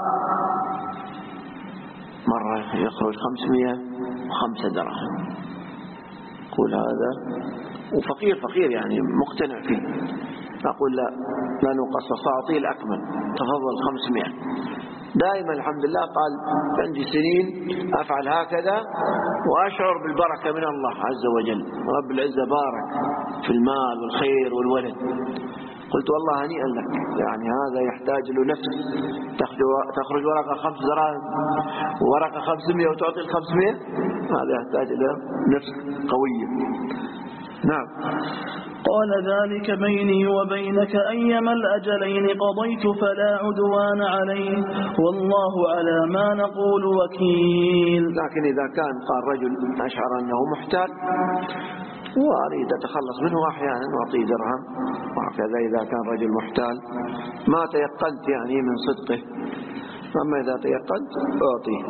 مرة يخرج خمسمائة وخمسة دراهم. يقول هذا وفقير فقير يعني مقتنع فيه، أقول لا لا نقصص أعطيه الأكمل تفضل خمسمائة. دائما الحمد لله قال عندي سنين أفعل هكذا وأشعر بالبركة من الله عز وجل، رب العزة بارك في المال والخير والولد. قلت والله هنيئا لك، يعني هذا يحتاج له نفس تخرج ورقة خمس دراهم ورقة خمسمائة وتعطي الخمسمائة، هذا يحتاج إلى نفس قوية. نعم. قال ذلك بيني وبينك أيما الأجلين قضيت فلا عدوان عليه والله على ما نقول وكيل. لكن إذا كان قال رجل أشعر أنه محتاج وأريد أتخلص منه أحيانا وأعطيه درهم، وهكذا إذا كان رجل محتال ما تيقنت يعني من صدقه، أما إذا تيقنت أعطيه.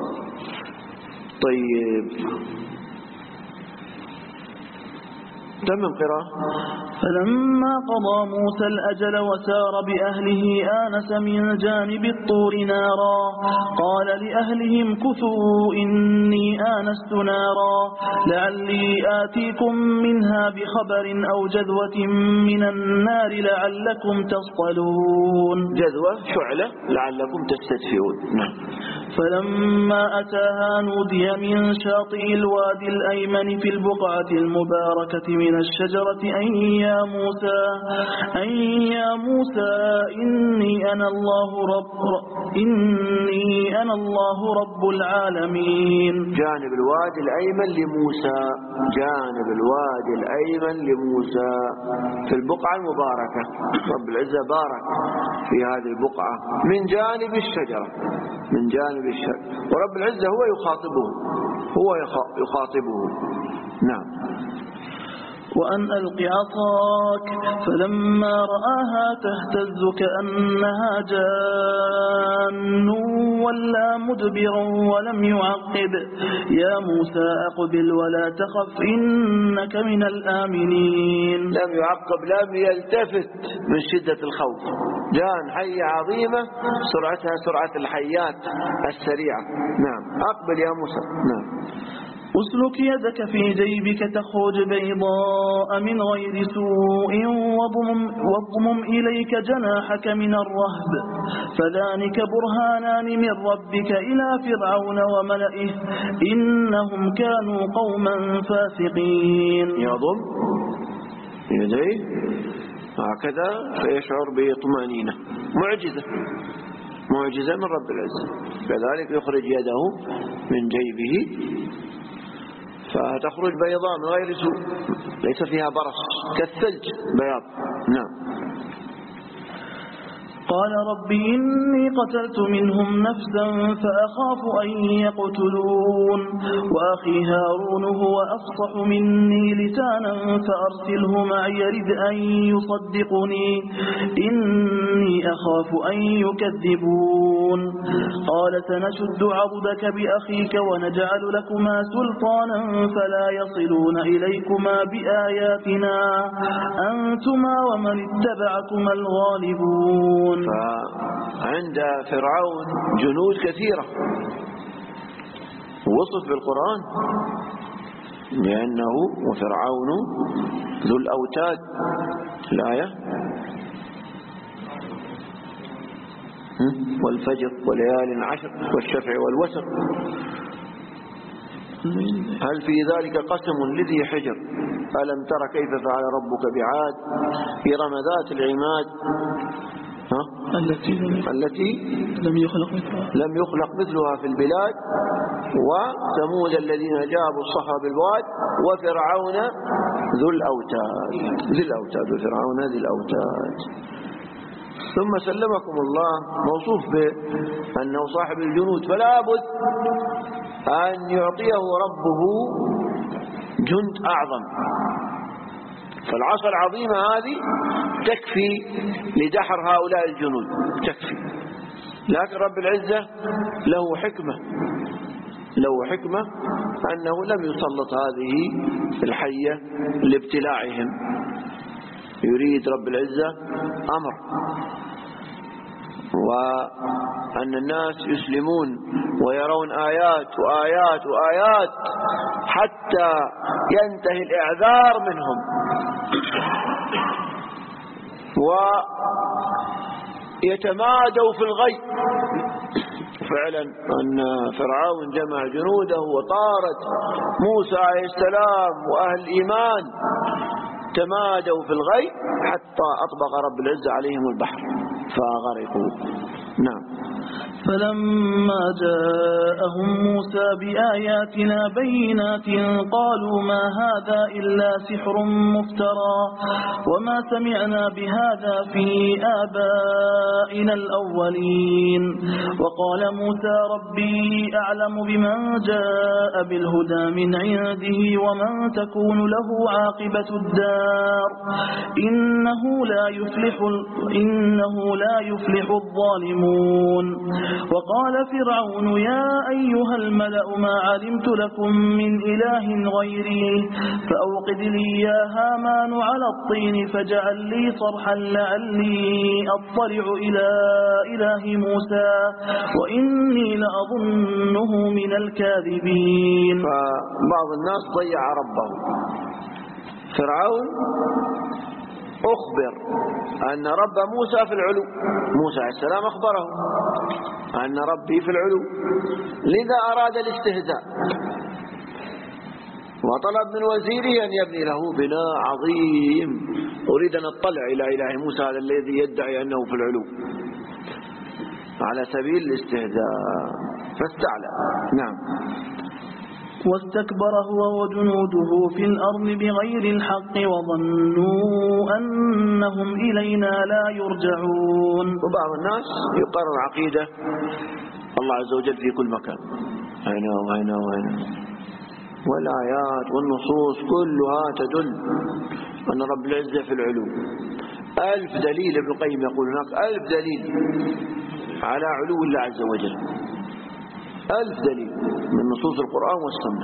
طيب تم قراءة. فلما قضى موسى الأجل وسار بأهله آنس من جانب الطور نارا قال لأهلهم كثوا إني آنست نارا لعلي آتيكم منها بخبر أو جذوة من النار لعلكم تصطلون. جذوة شعلة لعلكم تستدفئون. نعم. فلما أتاها نودي من شاطئ الوادي الأيمن في البقعة المباركة من الشجرة أن يا موسى أن يا موسى إني أنا الله رب إني أنا الله رب العالمين. جانب الوادي الأيمن لموسى جانب الوادي الأيمن لموسى في البقعة المباركة. رب العزة بارك في هذه البقعة من جانب الشجرة من جانب الشجرة ورب العزة هو يخاطبه هو يخاطبه. نعم. وأن ألق عصاك فلما رآها تهتز كأنها جان ولا مدبرا ولم يعقب يا موسى أقبل ولا تخف إنك من الآمنين. لم يعقب لم يلتفت من شدة الخوف. جان حية عظيمة سرعتها سرعة الحيات السريعة. نعم. أقبل يا موسى. نعم. أسلك يدك في جيبك تخرج بيضاء من غير سوء واضمم, واضمم إليك جناحك من الرهب فذلك برهانان من ربك إلى فرعون وملئه إنهم كانوا قوما فاسقين. يضم يديه هكذا فيشعر بطمأنينة. معجزة معجزة من رب العزة. كذلك يخرج يده من جيبه فتخرج بيضاء من غير سوء ليس فيها برص كالثلج بياض. نعم. قال رب إني قتلت منهم نفسا فأخاف أن يقتلون وأخي هارون هو أفصح مني لسانا فأرسله معي يرد أن يصدقني إني أخاف أن يكذبون. قال سنشد عضدك بأخيك ونجعل لكما سلطانا فلا يصلون إليكما بآياتنا أنتما ومن اتبعكما الغالبون. فعند فرعون جنود كثيرة وصف بالقرآن لأنه وفرعون ذو الأوتاد الآية والفجر وليال عشر والشفع والوتر هل في ذلك قسم لذي حجر ألم تر كيف فعل ربك بعاد إرم ذات العماد التي التي لم يخلق مثلها لم يخلق مثلها في البلاد وثمود الذين جابوا الصخر بالواد وفرعون ذو الأوتاد ذي الأوتاد وفرعون ذي الأوتاد. ثم سلمكم الله موصوف بأنه صاحب الجنود فلا بد أن يعطيه ربه جند أعظم. فالعصا العظيمة هذه تكفي لدحر هؤلاء الجنود تكفي. لكن رب العزة له حكمة له حكمة أنه لم يسلط هذه الحية لابتلاعهم. يريد رب العزة أمر وأن الناس يسلمون ويرون آيات وآيات وآيات حتى ينتهي الإعذار منهم. ويتمادوا في الغي. فعلا أن فرعون جمع جنوده وطارت موسى عليه السلام وأهل الإيمان تمادوا في الغي حتى أطبق رب العزة عليهم البحر فغرقوا. نعم. فلما جاءهم موسى بآياتنا بينات قالوا ما هذا إلا سحر مفترى وما سمعنا بهذا في آبائنا الأولين. وقال موسى ربي أعلم بمن جاء بالهدى من عنده ومن تكون له عاقبة الدار إنه لا يفلح إنه لا يفلح الظالمون. وقال فرعون يا أيها الملأ ما علمت لكم من إله غيري فأوقد لي يا هامان على الطين فاجعل لي صرحا لعلي أطلع إلى إله موسى وإني لأظنه من الكاذبين. فبعض الناس ضيع ربه. فرعون أخبر أن رب موسى في العلو. موسى عليه السلام أخبره أن ربي في العلو، لذا أراد الاستهزاء وطلب من وزيره أن يبني له بناء عظيم. أريد أن أطلع إلى إله موسى هذا الذي يدعي أنه في العلو على سبيل الاستهزاء، فاستعلى. نعم. واستكبر هو وجنوده في الأرض بغير الحق وظنوا أنهم إلينا لا يرجعون. وبعض الناس يقرر عقيدة الله عز وجل في كل مكان، هنا وهنا وهنا، والآيات والنصوص كلها تدل أن رب العزة في العلو. ألف دليل، ابن القيم يقول هناك ألف دليل على علو الله عز وجل، ألف دليل من نصوص القرآن والسنة.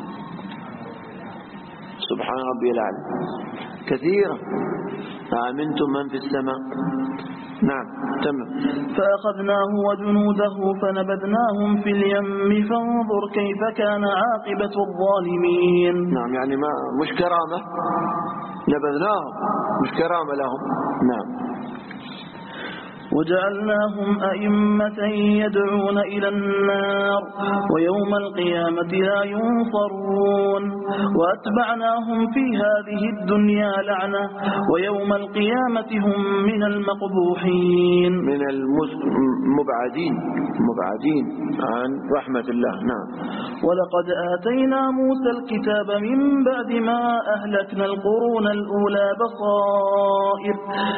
سبحان ربي الأعلى كثيرا. آمنتم من في السماء. نعم تمام. فأخذناه وجنوده فنبذناهم في اليم فانظر كيف كان عاقبة الظالمين. نعم، يعني ما مش كرامة، نبذناهم مش كرامة لهم. نعم. وجعلناهم أئمة يدعون إلى النار ويوم القيامة لا ينصرون وأتبعناهم في هذه الدنيا لعنة ويوم القيامة هم من المقبوحين، من المبعدين مبعدين عن رحمة الله. نعم. ولقد آتينا موسى الكتاب من بعد ما أهلكنا القرون الأولى بصائر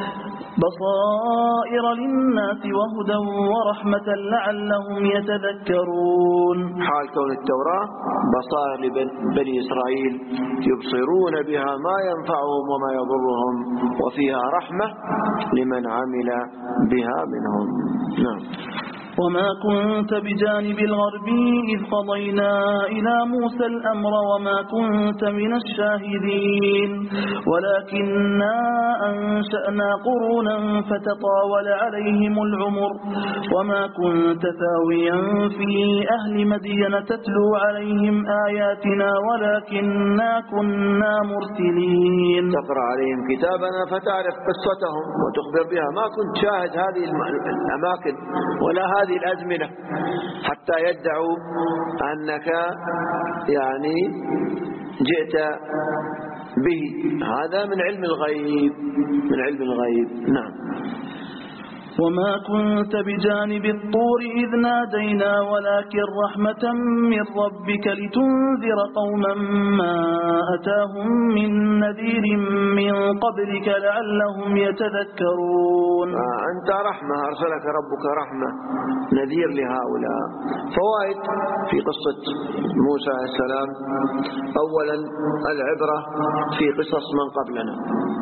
بصائر للناس وهدى ورحمة لعلهم يتذكرون. حال كون التوراة بصائر لبني إسرائيل يبصرون بها ما ينفعهم وما يضرهم، وفيها رحمة لمن عمل بها منهم. نعم. وما كنت بجانب الغربي إذ قضينا إلى موسى الأمر وما كنت من الشاهدين ولكننا أنشأنا قرونا فتطاول عليهم العمر وما كنت ثاويا في أهل مدين تتلو عليهم آياتنا ولكننا كنا مرسلين. تقرأ عليهم كتابنا فتعرف قصتهم وتخبر بها. ما كنت شاهد هذه الأماكن ولا هذه الأزمنة حتى يدعوا أنك يعني جئت به. هذا من علم الغيب، من علم الغيب. نعم. وما كنت بجانب الطور إذ نادينا ولكن رحمة من ربك لتنذر قوما ما أتاهم من نذير من قبلك لعلهم يتذكرون. أنت رحمة، أرسلك ربك رحمة نذير لهؤلاء. فوائد في قصة موسى عليه السلام: أولا العبرة في قصص من قبلنا.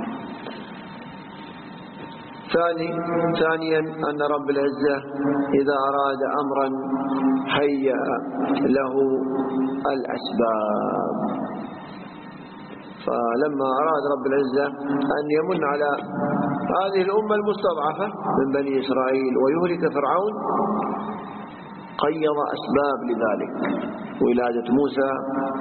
ثاني ثانيا أن رب العزة إذا أراد أمرا هيأ له الأسباب. فلما أراد رب العزة أن يمن على هذه الأمة المستضعفة من بني إسرائيل ويهلك فرعون قيض أسباب لذلك: ولادة موسى،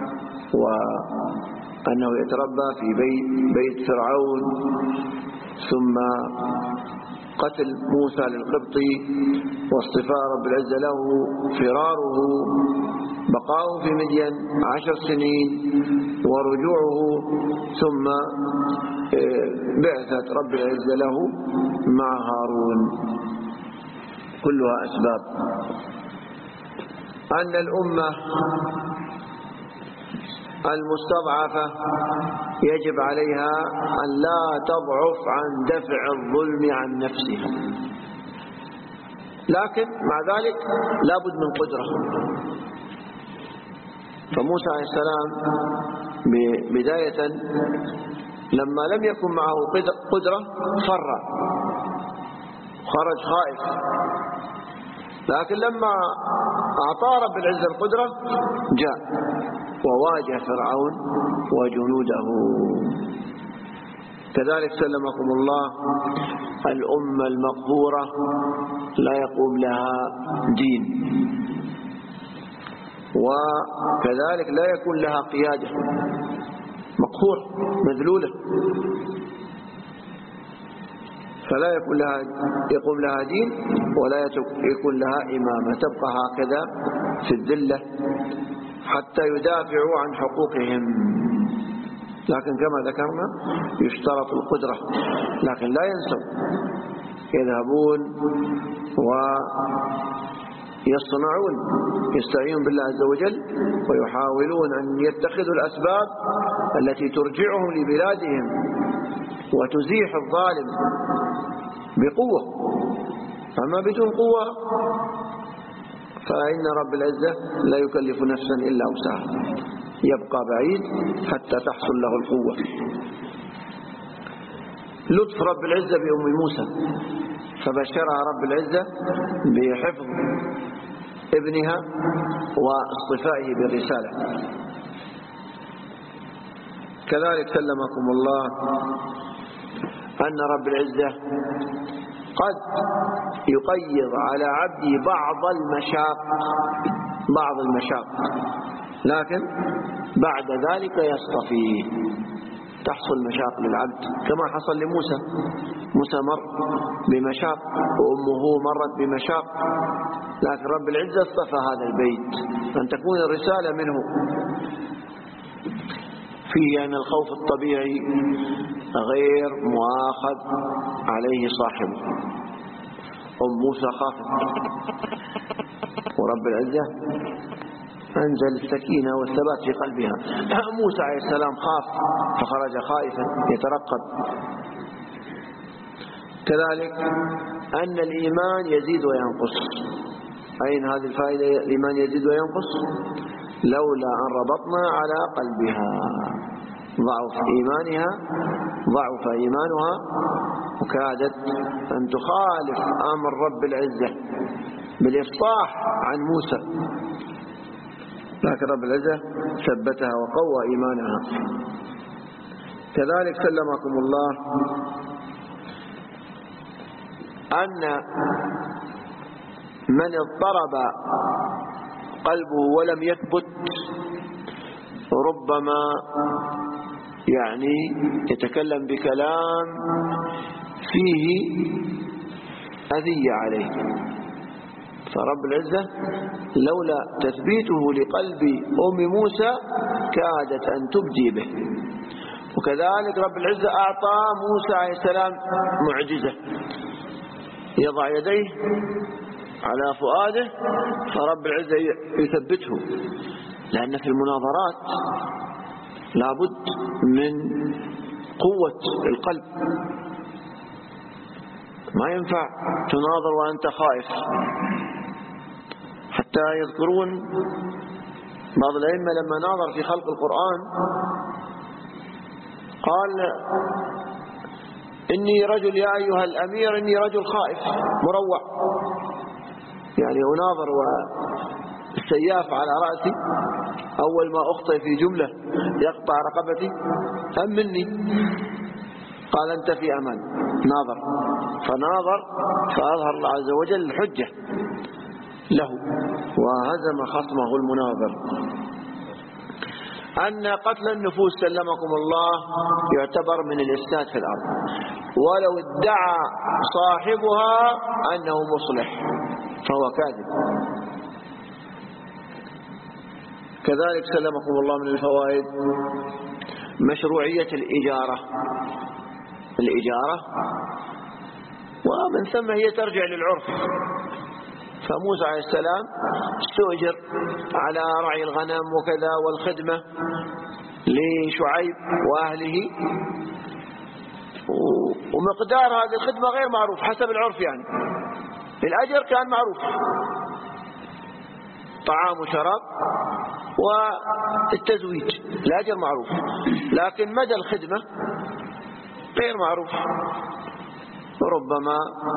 وأنه يتربى في بيت, بيت فرعون، ثم قتل موسى للقبطي واصطفاء رب العزة له، فراره، بقاؤه في مدين عشر سنين ورجوعه، ثم بعثة رب العزة له مع هارون. كلها أسباب. أن الأمة المستضعفة يجب عليها أن لا تضعف عن دفع الظلم عن نفسها، لكن مع ذلك لابد من قدرة. فموسى عليه السلام بداية لما لم يكن معه قدرة فر، خرج خائف، لكن لما أعطى رب العزة القدرة جاء وواجه فرعون وجنوده. كذلك سلمكم الله الأمة المقهورة لا يقوم لها دين، وكذلك لا يكون لها قيادة، مقهورة مذلولة. فلا يكون لها يقوم لها دين ولا يكون لها إمامة، تبقى هكذا في الذلة حتى يدافعوا عن حقوقهم. لكن كما ذكرنا يشترط القدرة، لكن لا ينسوا يذهبون ويصنعون يستعينون بالله عز وجل ويحاولون أن يتخذوا الأسباب التي ترجعهم لبلادهم وتزيح الظالم بقوة. أما بدون قوة فإن رب العزة لا يكلف نفسا إلا وسعها، يبقى بعيد حتى تحصل له القوة. لطف رب العزة بأم موسى، فبشرها رب العزة بحفظ ابنها واصطفائه بالرسالة. كذلك سلمكم الله أن رب العزة قد يقيض على عبده بعض المشاق بعض المشاق لكن بعد ذلك يصطفيه، تحصل مشاق للعبد كما حصل لموسى. موسى مر بمشاق وأمه مرت بمشاق، لكن رب العزة اصطفى هذا البيت أن تكون الرسالة منه. فيه أن الخوف الطبيعي غير مؤاخذ عليه صاحبه. أم موسى خافت ورب العزة أنزل السكينة والثبات في قلبها. موسى عليه السلام خاف فخرج خائفا يترقب. كذلك أن الإيمان يزيد وينقص. أين هذه الفائدة؟ الإيمان يزيد وينقص لولا أن ربطنا على قلبها، ضعف إيمانها ضعف إيمانها وكادت أن تخالف أمر رب العزة بالإفصاح عن موسى، لكن رب العزة ثبتها وقوى إيمانها. كذلك سلمكم الله أن من اضطرب قلبه ولم يثبت ربما يعني يتكلم بكلام فيه أذية عليه، فرب العزة لولا تثبيته لقلب أم موسى كادت أن تبدي به. وكذلك رب العزة أعطى موسى عليه السلام معجزة، يضع يديه على فؤاده فرب العزة يثبته، لأن في المناظرات لابد من قوة القلب، ما ينفع تناظر وأنت خائف. حتى يذكرون بعض الأئمة لما ناظر في خلق القرآن قال: إني رجل يا أيها الأمير إني رجل خائف مروع، يعني أناظر والسياف على رأسي، أول ما أخطئ في جملة يقطع رقبتي أم مني. قال: أنت في أمان، ناظر. فناظر فأظهر الله عز وجل الحجة له وهزم خصمه المناظر. أن قتل النفوس سلمكم الله يعتبر من الإفساد في الأرض، ولو ادعى صاحبها أنه مصلح فهو كاذب. كذلك سلمكم الله من الفوائد مشروعية الإجارة الإجارة ومن ثم هي ترجع للعرف. فموسى عليه السلام استؤجر على رعي الغنم وكذا والخدمة لشعيب وأهله، ومقدار هذه الخدمة غير معروف حسب العرف، يعني الأجر كان معروف، طعام وشراب والتزويج الأجر معروف، لكن مدى الخدمة غير معروف. ربما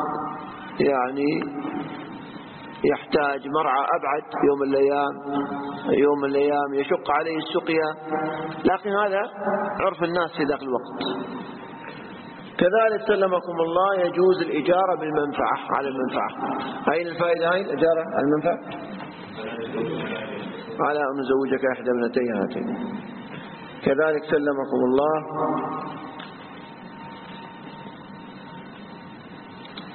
يعني يحتاج مرعى أبعد يوم من الأيام يوم من الأيام يشق عليه السقيا، لكن هذا عرف الناس في ذاك الوقت. كذلك سلمكم الله يجوز الإجارة بالمنفعة على المنفعة. أين الفائدة؟ أين الإجارة على المنفعة؟ على أن نزوجك إحدى ابنتي هاتين. كذلك سلمكم الله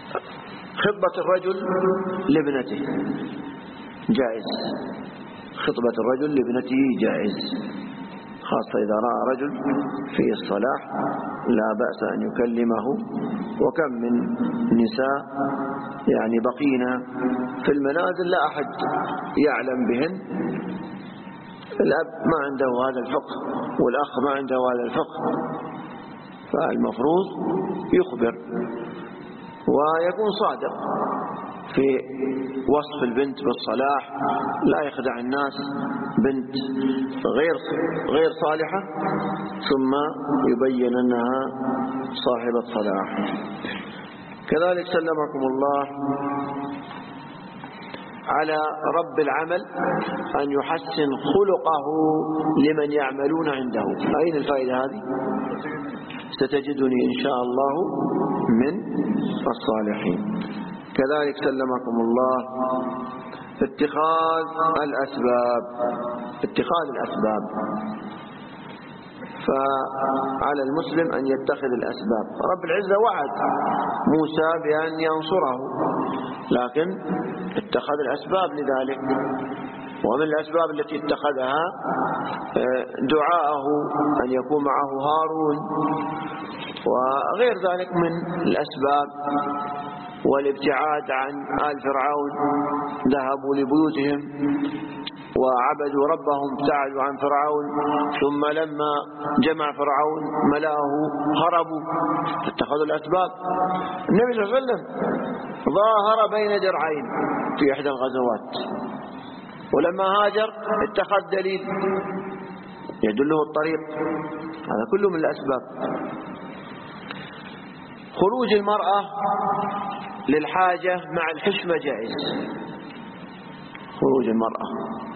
خطبة الرجل لابنته جائز، خطبة الرجل لابنته جائز، خاصة إذا رأى رجل فيه الصلاح لا بأس أن يكلمه. وكم من نساء يعني بقينا في المنازل لا أحد يعلم بهن، الأب ما عنده هذا الفقه والأخ ما عنده هذا الفقه، فالمفروض يخبر ويكون صادق في وصف البنت بالصلاح، لا يخدع الناس بنت غير غير صالحة ثم يبين أنها صاحبة صلاح. كذلك سلمكم الله على رب العمل أن يحسن خلقه لمن يعملون عنده. أين الفائدة هذه؟ ستجدني إن شاء الله من الصالحين. كذلك سلمكم الله اتخاذ الأسباب، اتخاذ الأسباب، فعلى المسلم أن يتخذ الأسباب. رب العزة وعد موسى بأن ينصره، لكن اتخذ الأسباب لذلك، ومن الأسباب التي اتخذها دعاءه أن يكون معه هارون، وغير ذلك من الأسباب، والابتعاد عن آل فرعون، ذهبوا لبيوتهم وعبدوا ربهم، ابتعدوا عن فرعون، ثم لما جمع فرعون ملأه هربوا، اتخذوا الأسباب. النبي صلى الله عليه وسلم ظاهر بين درعين في إحدى الغزوات، ولما هاجر اتخذ دليل يدله الطريق، هذا كله من الأسباب. خروج المرأة للحاجة مع الحشمة جائز، خروج المرأة.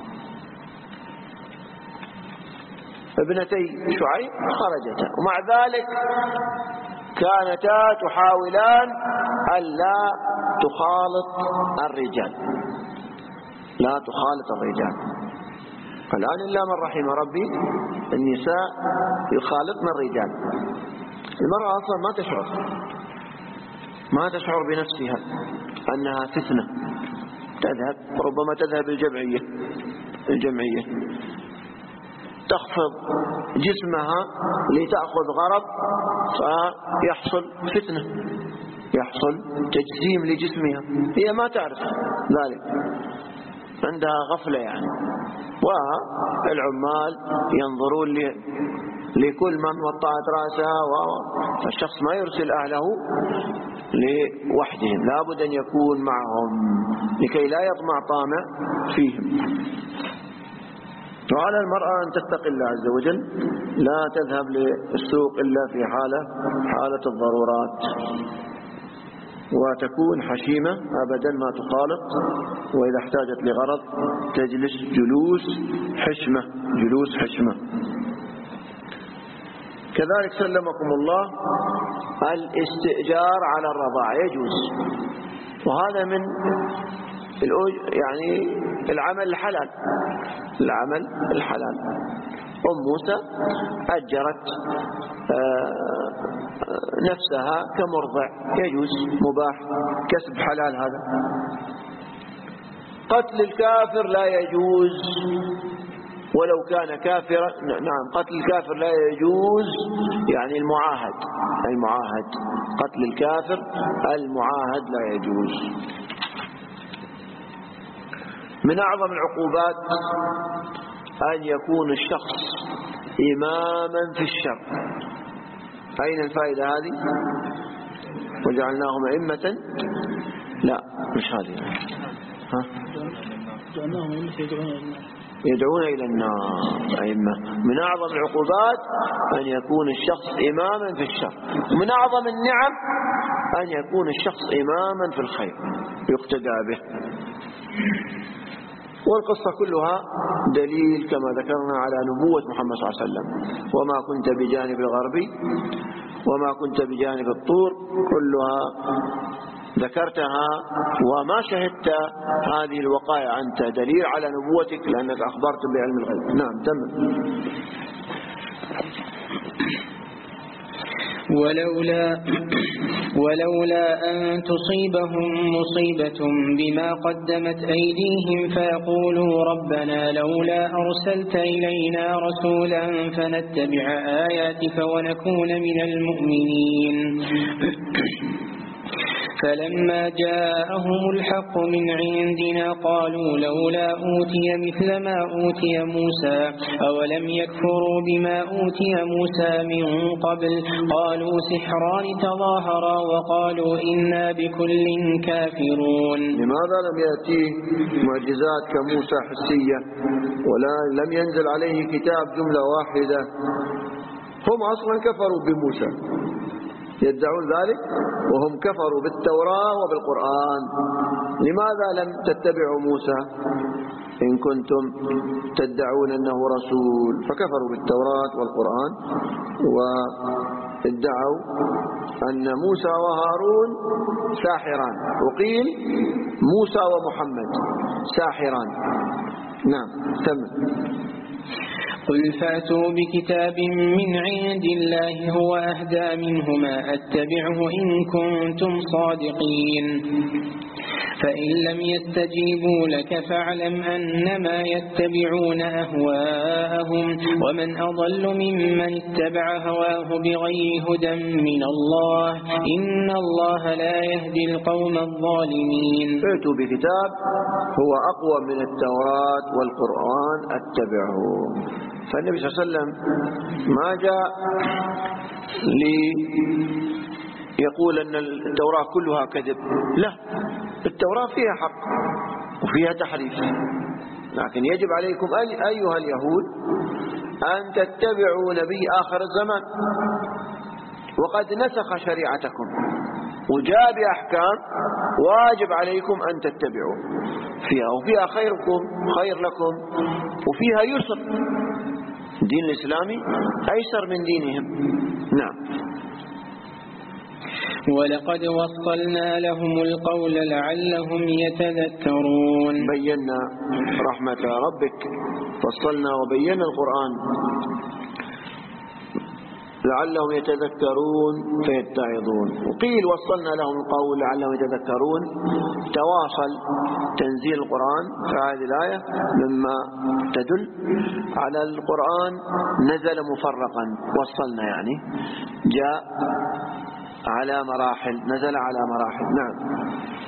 ابنتي شعيب خرجتا ومع ذلك كانتا تحاولان ألا تخالط الرجال، لا تخالط الرجال. الآن إلا من رحم ربي النساء يخالطن الرجال. المرأة أصلا ما تشعر ما تشعر بنفسها أنها فتنة، تذهب ربما تذهب الجمعية الجمعية تخفض جسمها لتأخذ غرض، فيحصل فتنة، يحصل تجسيم لجسمها، هي ما تعرف ذلك، عندها غفلة يعني. والعمال ينظرون لكل من وطأت رأسها، فالشخص ما يرسل أهله لوحدهم، لابد أن يكون معهم لكي لا يطمع طامع فيهم. وعلى المرأة أن تتقي الله عز وجل، لا تذهب للسوق إلا في حالة حالة الضرورات، وتكون حشيمة أبدا ما تخالط، وإذا احتاجت لغرض تجلس جلوس حشمة، جلوس حشمة. كذلك سلمكم الله الاستئجار على الرضاع يجوز، وهذا من يعني العمل الحلال، العمل الحلال. أم موسى أجرت نفسها كمرضع، يجوز، مباح، كسب حلال هذا. قتل الكافر لا يجوز ولو كان كافرا، نعم قتل الكافر لا يجوز، يعني المعاهد المعاهد قتل الكافر المعاهد لا يجوز. من أعظم العقوبات أن يكون الشخص إماما في الشر. أين الفائدة هذه؟ وجعلناهم أئمة، لا مش هذه، ها؟ يدعون إلى النار أئمة. من أعظم العقوبات أن يكون الشخص إماما في الشر، ومن أعظم النعم أن يكون الشخص إماما في الخير يقتدى به. والقصة كلها دليل كما ذكرنا على نبوة محمد صلى الله عليه وسلم. وما كنت بجانب الغربي وما كنت بجانب الطور، كلها ذكرتها وما شهدت هذه الوقائع أنت، دليل على نبوتك لأنك أخبرت بعلم الغيب. نعم تمام. ولولا ولولا أن تصيبهم مصيبة بما قدمت أيديهم فيقولوا ربنا لولا أرسلت إلينا رسولا فنتبع آياتك ونكون من المؤمنين فلما جاءهم الحق من عندنا قالوا لولا أوتي مثل ما أوتي موسى أولم يكفروا بما أوتي موسى من قبل قالوا سحران تظاهرا وقالوا إنا بكل كافرون. لماذا لم يأتيه معجزات كموسى حسية ولا لم ينزل عليه كتاب جملة واحدة؟ هم أصلا كفروا بموسى، يدعون ذلك وهم كفروا بالتوراة وبالقرآن. لماذا لم تتبعوا موسى إن كنتم تدعون أنه رسول؟ فكفروا بالتوراة والقرآن وادعوا أن موسى وهارون ساحران، وقيل موسى ومحمد ساحران. نعم تمام. قل فأتوا بكتاب من عند الله هو أهدى منهما أتبعه إن كنتم صادقين فإن لم يستجيبوا لك فاعلم أنما يتبعون أهواءهم ومن أضل ممن اتبع هواه بغير هدى من الله إن الله لا يهدي القوم الظالمين. فأتوا بكتاب هو أقوى من التوراة والقرآن اتبعه. فالنبي صلى الله عليه وسلم ما جاء ليقول أن التوراة كلها كذب، لا، التوراة فيها حق وفيها تحريف، لكن يجب عليكم أيها اليهود أن تتبعوا نبي آخر الزمان وقد نسخ شريعتكم وجاء بأحكام واجب عليكم أن تتبعوا فيها، وفيها خيركم خير لكم وفيها يسر. الدين الإسلامي أيسر من دينهم. نعم. ولقد وصلنا لهم القول لعلهم يتذكرون. بينا رحمة ربك، فصلنا وبينا القرآن لعلهم يتذكرون فيتعظون. وقيل وصلنا لهم القول لعلهم يتذكرون، تواصل تنزيل القرآن. فهذه الآية مما تدل على القرآن نزل مفرقا، وصلنا يعني جاء على مراحل، نزل على مراحل. نعم.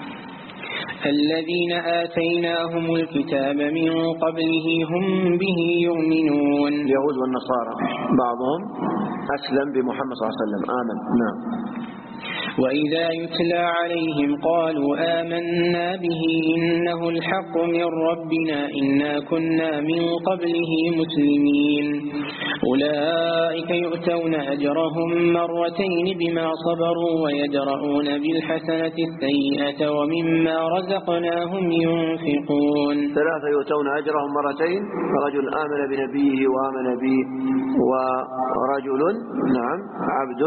الذين آتيناهم الكتاب من قبله هم به يؤمنون. اليهود والنصارى بعضهم أسلم بمحمد صلى الله عليه وسلم، آمن. نعم. وإذا يتلى عليهم قالوا آمنا به إنه الحق من ربنا إنا كنا من قبله مسلمين. أولئك يؤتون أجرهم مرتين بما صبروا ويدرؤون بالحسنة السيئة ومما رزقناهم ينفقون. ثلاثة يؤتون أجرهم مرتين، رجل آمن بنبيه وآمن به، ورجل نعم عبد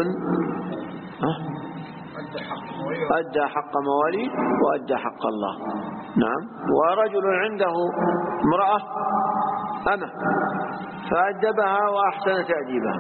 أدى حق مواليه وأدى حق الله. نعم. ورجل عنده امرأة أمة فأدبها وأحسن تأديبها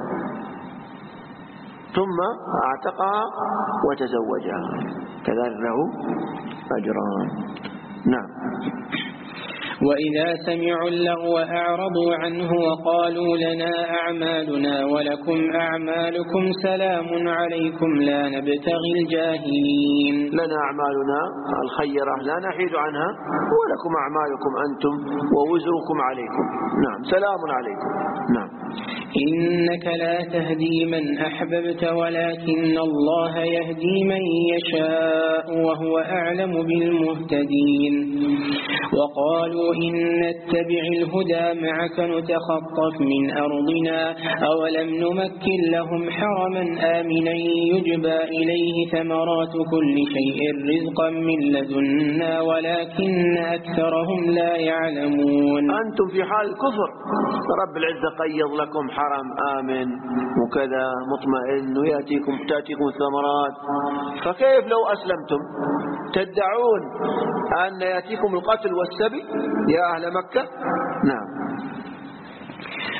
ثم أعتقها وتزوجها، كذلك له أجران. نعم. وإذا سمعوا اللغو أعرضوا عنه وقالوا لنا أعمالنا ولكم أعمالكم سلام عليكم لا نبتغي الجاهلين. لنا أعمالنا الخيرة لا نحيد عنها ولكم أعمالكم أنتم ووزركم عليكم. نعم. سلام عليكم. نعم. إنك لا تهدي من أحببت ولكن الله يهدي من يشاء وهو أعلم بالمهتدين. وقالوا إن نتبع الهدى معك نتخطف من أرضنا أولم نمكن لهم حرما آمنا يجبى إليه ثمرات كل شيء رزقا من لدنا ولكن أكثرهم لا يعلمون. أنتم في حال كفر، رب العزة قيض لكم حرم آمن وكذا مطمئن ويأتيكم تأتيكم الثمرات، فكيف لو أسلمتم تدعون أن يأتيكم القتل والسبي يا أهل مكة؟ نعم.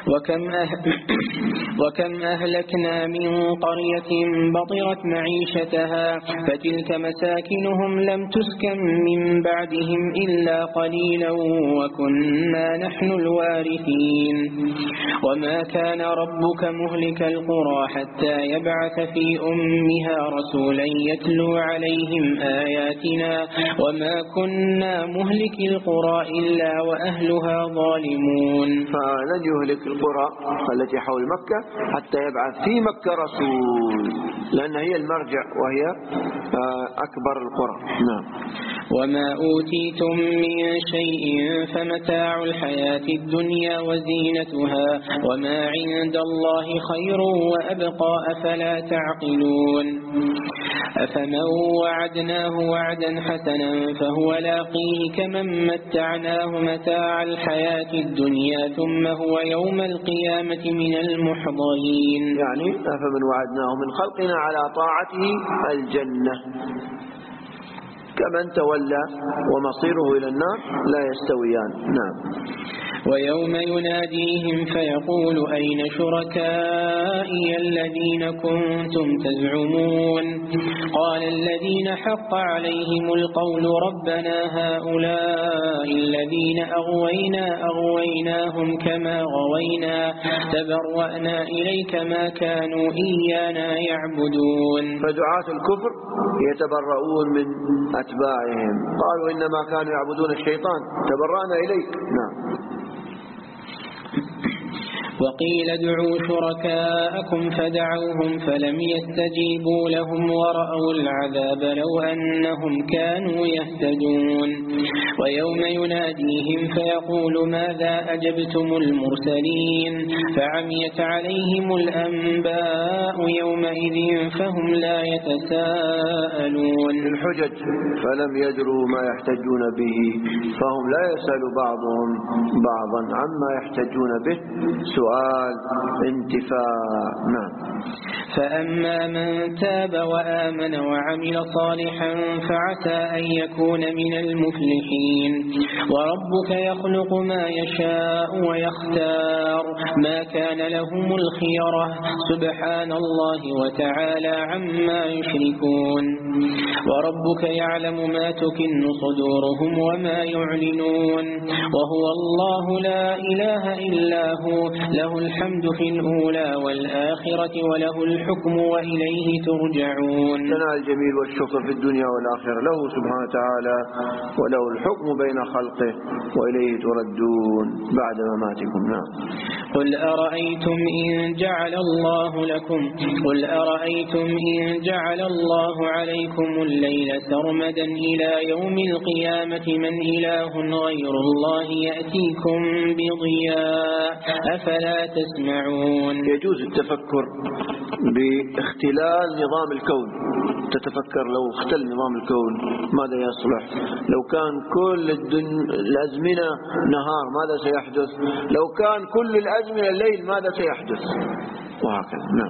وكم, أه... وكم أهلكنا من قرية بطرت معيشتها فتلك مساكنهم لم تسكن من بعدهم إلا قليلا وكنا نحن الوارثين وما كان ربك مهلك القرى حتى يبعث في أمها رسولا يتلو عليهم آياتنا وما كنا مهلك القرى إلا وأهلها ظالمون. فلن يهلك القرى التي حول مكة حتى يبعث في مكة رسول لأن هي المرجع وهي أكبر القرى. نعم. وما أوتيتم من شيء فمتاع الحياة الدنيا وزينتها وما عند الله خير وأبقى أفلا تعقلون. أفمن وعدناه وعدا حسنا فهو لاقيه كمن متعناه متاع الحياة الدنيا ثم هو يوم القيامة من المحضرين. يعني أفمن وعدناه من خلقنا على طاعته الجنة كمن تولى ومصيره إلى النار لا يستويان. نعم. ويوم يناديهم فيقول أين شركائي الذين كنتم تزعمون قال الذين حق عليهم القول ربنا هؤلاء الذين أغوينا أغويناهم كما غوينا تبرأنا إليك ما كانوا إيانا يعبدون. فدعاة الكفر يتبرؤون من أتباعهم قالوا إنما كانوا يعبدون الشيطان تبرأنا إليك. نعم. وقيل ادعوا شركاءكم فدعوهم فلم يستجيبوا لهم ورأوا العذاب لو أنهم كانوا يهتدون. ويوم يناديهم فيقول ماذا أجبتم المرسلين فعميت عليهم الأنباء يومئذ فهم لا يتساءلون. الحجج فلم يدروا ما يحتجون به فهم لا يسأل بعضهم بعضا عما يحتجون به سؤال انتفاع. نعم. فأما من تاب وآمن وعمل صالحا فعسى أن يكون من المفلحين. وربك يخلق ما يشاء ويختار ما كان لهم الخيرة سبحان الله وتعالى عما يشركون. وربك يعلم ما تكن صدورهم وما يعلنون وهو الله لا إله إلا هو له الحمد في الأولى والآخرة وله الحكم وإليه ترجعون. ثناء الجميل والشكر في الدنيا والآخرة له سبحانه وتعالى وله الحكم بين خلقه وإليه تردون بعد مماتكم. نعم. قل أرأيتم إن جعل الله لكم قل أرأيتم إن جعل الله عليكم الليل سرمدا إلى يوم القيامة من إله غير الله يأتيكم بضياء أفلا تسمعون. يجوز التفكر باختلال نظام الكون. تتفكر لو اختل نظام الكون ماذا يصلح؟ لو كان كل الدن... الأزمنة نهار ماذا سيحدث؟ لو كان كل الأزمنة الليل ماذا سيحدث؟ وهكذا. نعم.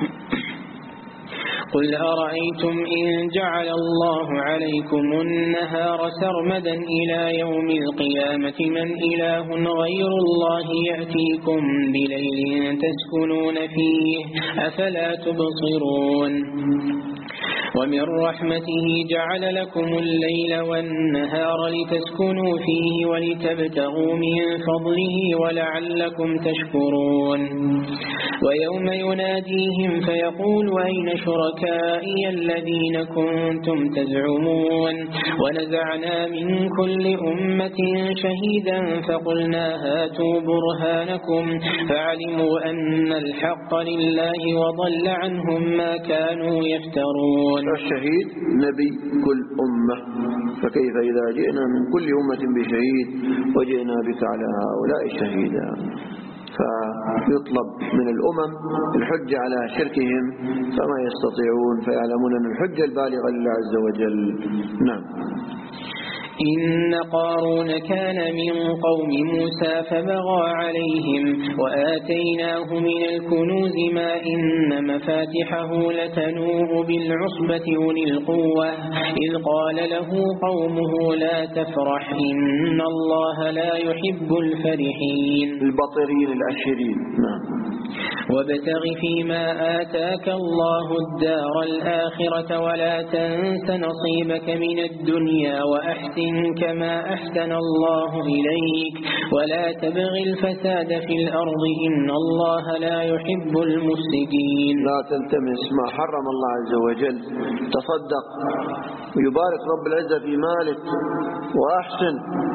قل أرأيتم إن جعل الله عليكم النهار سرمدا إلى يوم القيامة من إله غير الله يأتيكم بليل تسكنون فيه أفلا تبصرون. ومن رحمته جعل لكم الليل والنهار لتسكنوا فيه ولتبتغوا من فضله ولعلكم تشكرون. ويوم يناديهم فيقول أين شركائي الذين كنتم تزعمون ونزعنا من كل أمة شهيدا فقلنا هاتوا برهانكم فعلموا أن الحق لله وضل عنهم ما كانوا يفترون. الشهيد نبي كل أمة فكيف إذا جئنا من كل أمة بشهيد وجئنا بك على هؤلاء شهيدا. فيطلب من الأمم الحجة على شركهم فما يستطيعون فيعلمون أن الحجة البالغة لله عز وجل. نعم. إن قارون كان من قوم موسى فبغى عليهم وآتيناه من الكنوز ما إن مفاتحه لتنوء بالعصبة أولي القوة إذ قال له قومه لا تفرح إن الله لا يحب الفرحين البطرين الأشرين. نعم. وابتغ فيما آتاك الله الدار الآخرة ولا تنس نصيبك من الدنيا وأحسن كما أحسن الله إليك ولا تبغ الفساد في الأرض إن الله لا يحب المفسدين. لا تلتمس ما حرم الله عز وجل، تصدق ويبارك رب العزة في مالك وأحسن،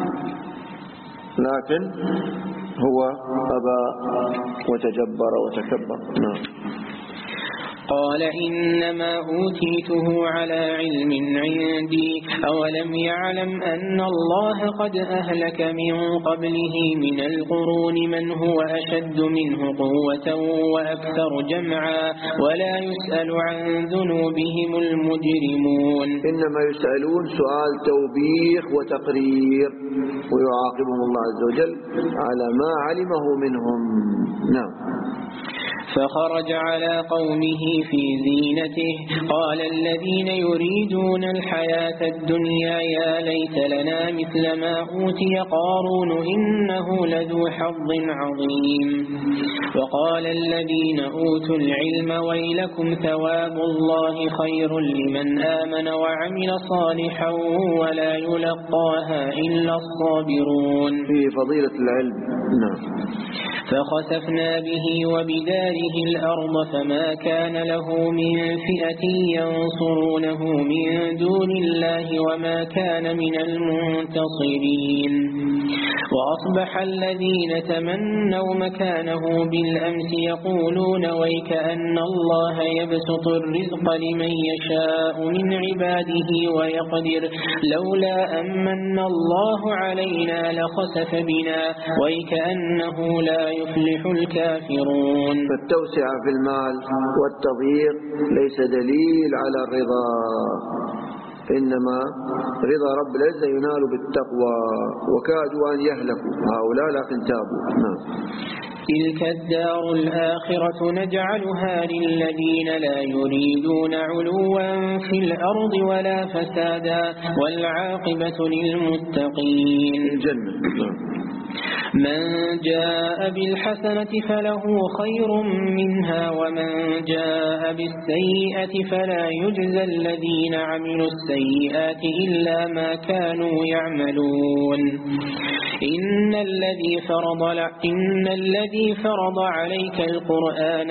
لكن هو أبى وتجبر وتكبر. نعم. قال إنما أوتيته على علم عندي أولم يعلم أن الله قد أهلك من قبله من القرون من هو أشد منه قوة وأكثر جمعا ولا يسأل عن ذنوبهم المجرمون. إنما يسألون سؤال توبيخ وتقرير ويعاقبهم الله عز وجل على ما علمه منهم. نعم. فخرج على قومه في زينته قال الذين يريدون الحياة الدنيا يا ليت لنا مثل ما أوتي قارون إنه لذو حظ عظيم. وقال الذين أوتوا العلم ويلكم ثواب الله خير لمن آمن وعمل صالحا ولا يلقاها إلا الصابرون. في فضيلة العلم. نعم. فخسفنا به وبداره الأرض فما كان له من فئة ينصرونه من دون الله وما كان من المنتصرين. وأصبح الذين تمنوا مكانه بالأمس يقولون ويكأن الله يبسط الرزق لمن يشاء من عباده ويقدر لولا أمن الله علينا لخسف بنا ويكأنه لا يفلح الكافرون. فالتوسعة في المال والتضييق ليس دليل على الرضا، إنما رضا رب العزة ينال بالتقوى، وكادوا أن يهلكوا هؤلاء لكن تابوا. نعم. تلك الدار الآخرة نجعلها للذين لا يريدون علوا في الأرض ولا فسادا والعاقبة للمتقين. الجنة. من جاء بالحسنة فله خير منها ومن جاء بالسيئة فلا يجزى الذين عملوا السيئات إلا ما كانوا يعملون. إن الذي فرض إن الذي فرض عليك القرآن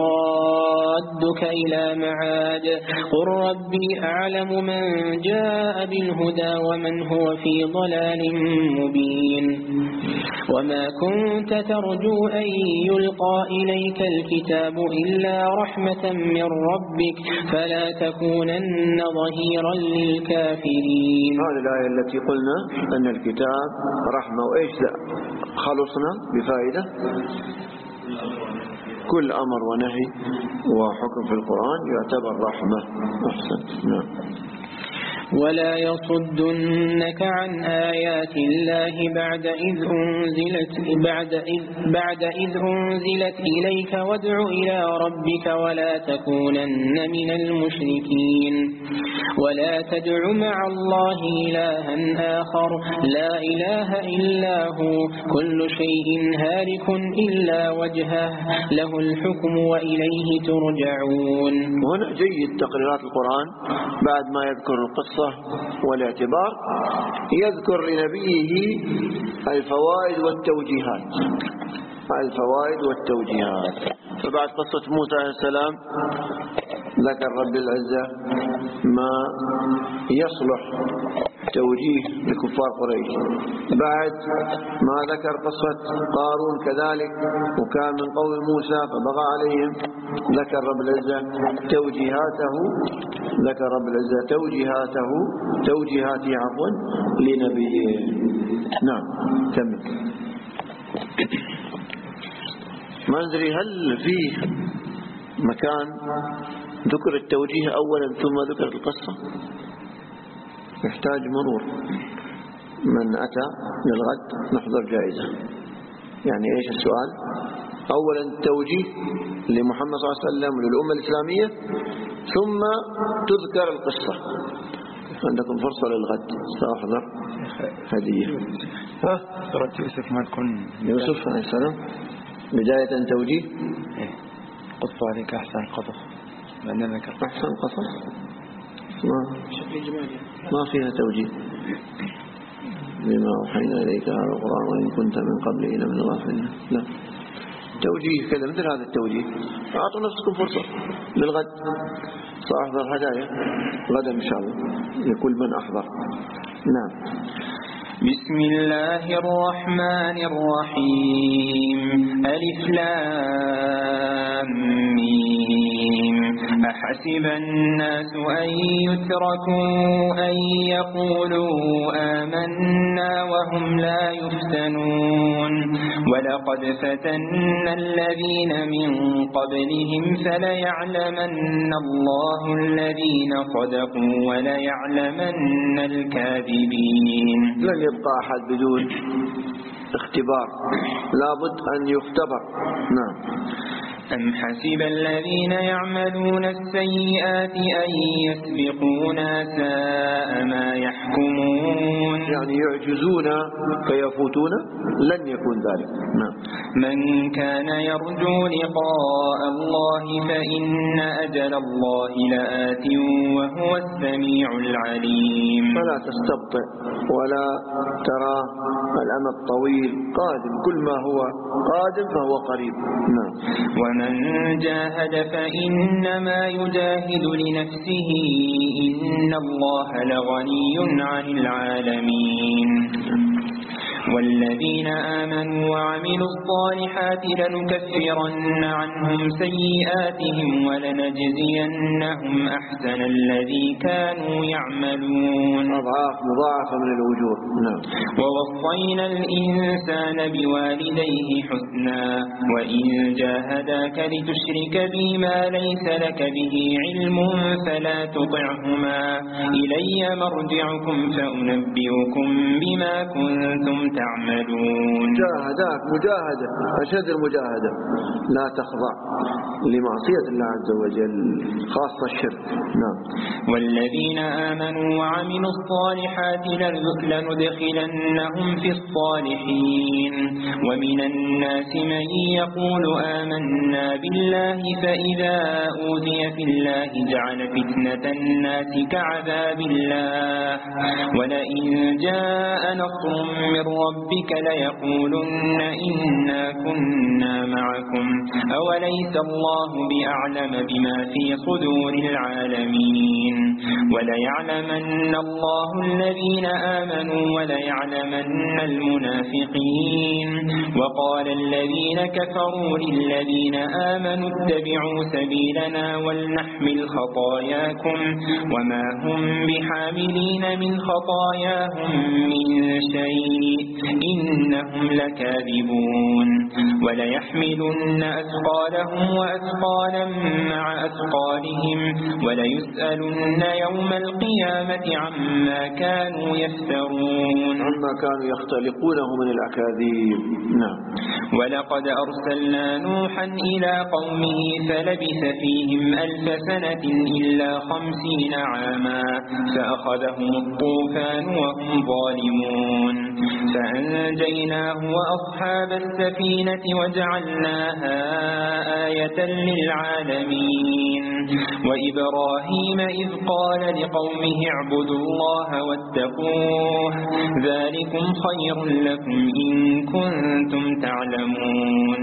لرادك إلى معاد قل ربي أعلم من جاء بالهدى ومن هو في ضلال مبين. وما كنت ترجو أن يلقى إليك الكتاب إلا رحمة من ربك فلا تكونن ظهيرا للكافرين. هذه الآية التي قلنا أن الكتاب رحمة، وإيش خلصنا بفائدة كل أمر ونهي وحكم في القرآن يعتبر رحمة. أحسن. نعم. ولا يصدنك عن آيات الله بعد إذ أنزلت بعد إذ بعد إذ أنزلت إليك وادع إلى ربك ولا تكونن من المشركين. ولا تدع مع الله إلها آخر لا إله إلا هو كل شيء هالك إلا وجهه له الحكم وإليه ترجعون. هنا جيد تقريرات القرآن بعد ما يذكر القصة والاعتبار يذكر لنبيه الفوائد والتوجيهات الفوائد والتوجيهات. فبعد قصة موسى عليه السلام ذكر رب العزة ما يصلح توجيه لكفار قريش. بعد ما ذكر قصة قارون كذلك وكان من قوم موسى فبغى عليهم ذكر رب العزة توجيهاته ذكر رب العزة توجيهاته توجيهاته عفوا لنبيه. نعم. كمل. ما ندري هل فيه مكان ذكر التوجيه أولا ثم ذكر القصة؟ يحتاج مرور. من أتى للغد نحضر جائزة. يعني إيش السؤال؟ أولا توجيه لمحمد صلى الله عليه وسلم وللأمة الإسلامية، ثم تذكر القصة. عندكم فرصة للغد، سأحضر هدية. ها؟ سورة يوسف ما تكون يوسف عليه السلام بداية توجيه. إيه. قص عليك أحسن قصص، لأننا ذكر أحسن قصص ما ما فيها توجيه. بما أوحينا إليك هذا القرآن وإن كنت من قبله لمن الغافلين. لا توجيه كذا مثل هذا التوجيه. أعطوا نفسكم فرصة للغد. سأحضر هدايا غدا إن شاء الله لكل من أحضر. نعم. بسم الله الرحمن الرحيم. ألف لام ميم. أحسب الناس أن يتركوا أن يقولوا آمنا وهم لا يفتنون. ولقد فتنا الذين من قبلهم فليعلمن الله الذين صدقوا وليعلمن الكاذبين. لن يبقى أحد بدون اختبار، لابد أن يختبر. نعم. أم حسب الذين يعملون السيئات أن يسبقونا ساء ما يحكمون. يعني يعجزون فيفوتون، لن يكون ذلك. نعم. من كان يرجو لقاء الله فإن أجل الله لآت وهو السميع العليم. فلا تستبطئ ولا ترى الأمد طويل، قادم، كل ما هو قادم فهو قريب. نعم. ومن جاهد فإنما يجاهد لنفسه إن الله لغني عن العالمين. والذين آمنوا وعملوا الصالحات لنكفرن عنهم سيئاتهم ولنجزينهم أحسن الذي كانوا يعملون. أضعاف مضاعفة من الأجور. نعم. ووصينا الإنسان بوالديه حسنا وإن جاهداك لتشرك بي ما ليس لك به علم فلا تطعهما إلي مرجعكم فأنبئكم بما كنتم تعملون. جاهداك مجاهدة أشد المجاهدة، لا تخضع لمعصية الله عز وجل خاصة الشرك. نعم. والذين آمنوا وعملوا الصالحات لندخلنهم في الصالحين. ومن الناس من يقول آمنا بالله فإذا أوذي في الله جعل فتنة الناس كعذاب الله ولئن جاء نصر من ربك ليقولن إنا كنا معكم أوليس الله بأعلم بما في صدور العالمين. وليعلمن الله الذين آمنوا وليعلمن المنافقين. وقال الذين كفروا للذين آمنوا اتبعوا سبيلنا ولنحمل خطاياكم وما هم بحاملين من خطاياهم من شيء إنهم لكاذبون. وليحملن أثقالهم وأثقالا مع أثقالهم وليسألن يوم القيامة عما كانوا يفترون. عما كانوا يختلقونه من الأكاذيب. نعم. ولقد أرسلنا نوحا إلى قومه فلبث فيهم ألف سنة إلا خمسين عاما فأخذهم الطوفان وهم ظالمون فأنجيناه وأصحاب السفينة وجعلناها آية للعالمين. وإبراهيم إذ قال لقومه اعبدوا الله واتقوه ذلكم خير لكم إن كنتم تعلمون.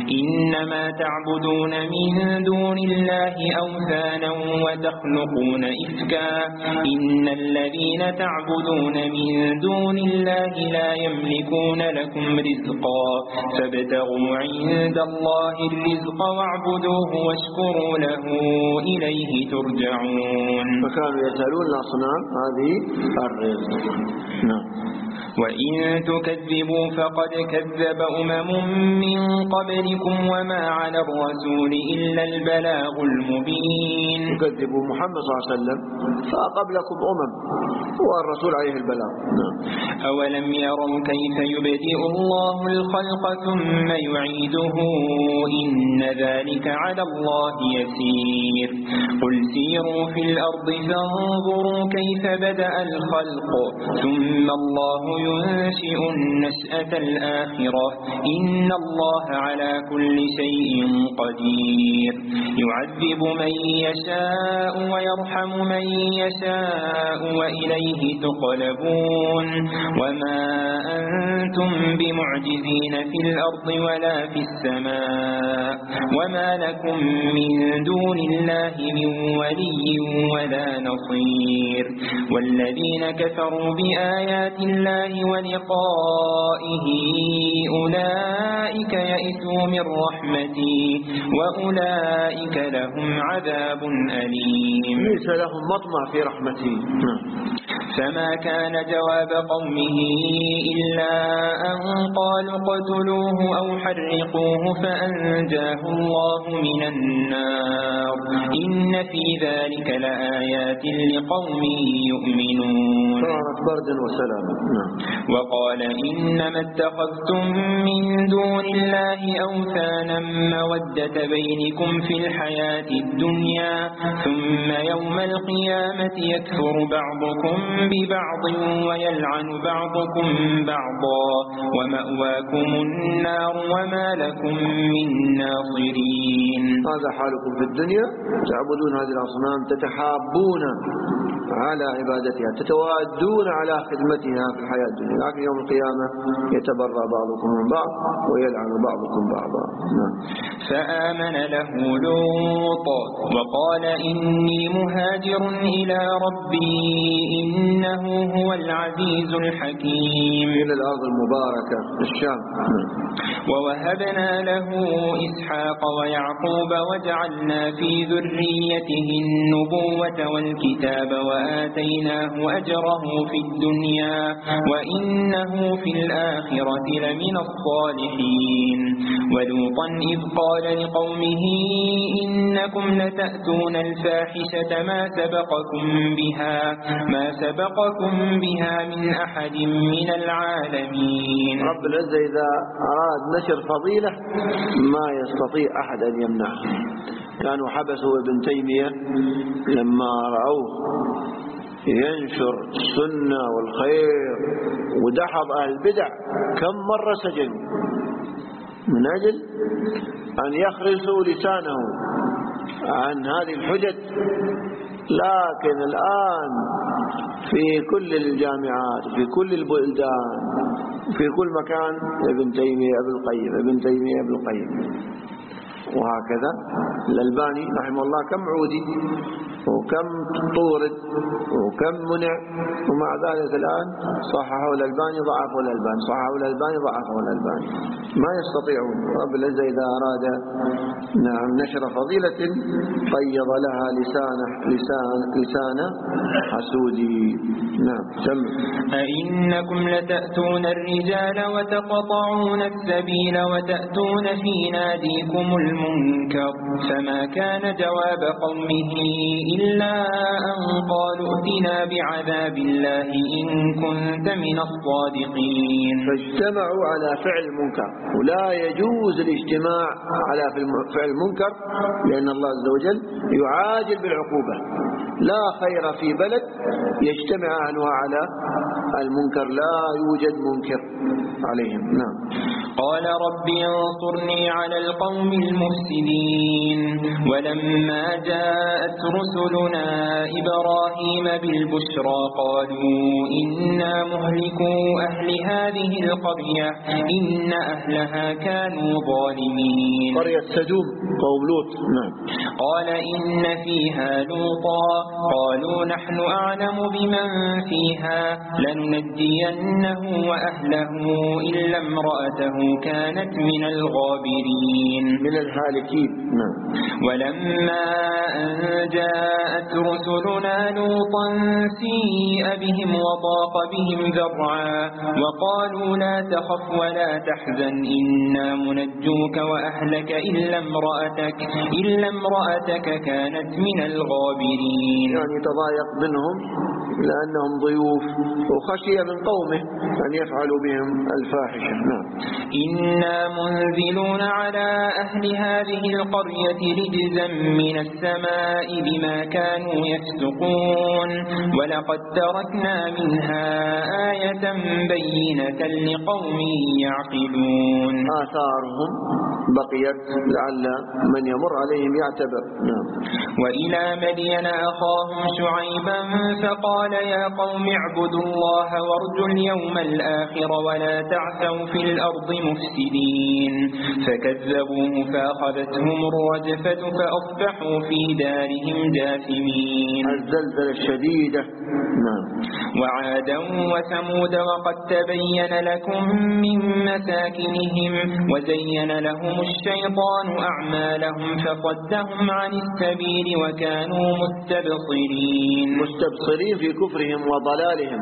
إنما تعبدون من دون الله أوثانا وتخلقون إفكا إن الذين تعبدون من دون الله لا يملكون لكم رزقا فابتغوا عند الله الرزق واعبدوه واشكروا له إليه ترجعون. فكانوا يسألون الأصنام هذه الرزق. نعم. وإن تكذبوا فقد كذب أمم من قبلكم وما على الرسول إلا البلاغ المبين. تكذبوا محمد صلى الله عليه وسلم فقبلكم أمم والرسول عليه البلاغ. أولم يروا كيف يبدئ الله الخلق ثم يعيده إن ذلك على الله يسير. قل سيروا في الأرض فانظروا كيف بدأ الخلق ثم الله ينشئ النشأة الآخرة إن الله على كل شيء قدير. يعذب من يشاء ويرحم من يشاء وإليه تقلبون. وما أنتم بمعجزين في الأرض ولا في السماء وما لكم من دون الله من ولي ولا نصير. والذين كفروا بآيات الله ولقائه أولئك يئسوا من رحمتي وأولئك لهم عذاب أليم. ليس لهم مطمع في رحمتي. فما كان جواب قومه إلا أن قالوا اقتلوه أو حرقوه فأنجاه الله من النار إن في ذلك لآيات لقوم يؤمنون. بردا وسلاما. وقال إنما اتخذتم من دون الله أوثانا مودة بينكم في الحياة الدنيا ثم يوم القيامة يكفر بعضكم ببعض ويلعن بعضكم بعضا ومأواكم النار وما لكم من ناصرين. هذا حالكم في الدنيا تعبدون هذه الأصنام تتحابون على عبادتها تتوادون على خدمتها في الحياة الدنيا لكن يوم القيامة يتبرى بعضكم من بعض ويلعن بعضكم بعضا. فآمن له لوط وقال إني مهاجر إلى ربي إنه هو العزيز الحكيم. إلى الأرض المباركة الشام. ووهبنا له إسحاق ويعقوب وجعلنا في ذريته النبوة والكتاب وآتيناه أجره في الدنيا وإنه في الآخرة لمن الصالحين. ولوطا إذ قال لقومه إنكم لتأتون الفاحشة ما سبقكم بها ما سبقكم بها من أحد من العالمين. رب العزة إذا أراد نشر فضيلة ما يستطيع أحد أن يمنعه. كانوا حبسوا ابن تيمية لما رأوه ينشر السنة والخير ودحض أهل البدع كم مرة سجنوا من أجل أن يخرسوا لسانه عن هذه الحجج. لكن الآن في كل الجامعات في كل البلدان في كل مكان ابن تيمية ابن القيم ابن تيمية ابن القيم. وهكذا الألباني رحمه الله كم عودي وكم طورد وكم منع ومع ذلك الآن صححوا الألباني ضعفوا الألباني صححوا الألباني ضعفوا الألباني. ما يستطيعون. رب العزة إذا أراد نعم نشر فضيلة قيض لها لسان لسان لسان حسودي. نعم سمع. أئنكم لتأتون الرجال وتقطعون السبيل وتأتون في ناديكم المنكر فما كان جواب قومه إلا أن قالوا ائتنا بعذاب الله إن كنت من الصادقين. فاجتمعوا على فعل المنكر ولا يجوز الاجتماع على فعل المنكر لأن الله عز وجل يعاجل بالعقوبة. لا خير في بلد يجتمع أهلها على المنكر لا يوجد منكر عليهم. نعم. قال رب انصرني على القوم المفسدين. ولما جاءت رسلنا إبراهيم بالبشرى قالوا إنا مهلكو أهل هذه القرية إن أهلها كانوا ظالمين. قرية سدوم قوم لوط. نعم. قال إن فيها لوطا قالوا نحن أعلم بمن فيها لننجينه وأهله إلا امرأته كانت من الغابرين من الهالكين. نعم. ولما أن جاءت رسلنا لوطا سيء بهم وضاق بهم ذرعا وقالوا لا تخف ولا تحزن إنا منجوك وأهلك إلا امرأتك, إلا امرأتك كانت من الغابرين. يعني تضايق منهم لأنهم ضيوف وخشي من قومه أن يفعلوا بهم الفاحشة. نعم. إنا منزلون على أهل هذه القرية رجزا من السماء بما كانوا يفسقون ولقد تركنا منها آية بينة لقوم يعقلون. آثارهم بقيت لعل من يمر عليهم يعتبر. نعم. وإلى مدين أخاهم شعيبا فقال يا قوم اعبدوا الله وارجوا اليوم الآخر ولا تعثوا في الأرض مفسدين فكذبوه فأخذتهم الرجفة فأصبحوا في دارهم جاثمين. الزلزلة الشديدة. نعم. وعادا وثمود وقد تبين لكم من مساكنهم وزين لهم الشيطان أعمالهم فصدهم عن السبيل وكانوا مستبصرين مستبصرين في كفرهم وضلالهم.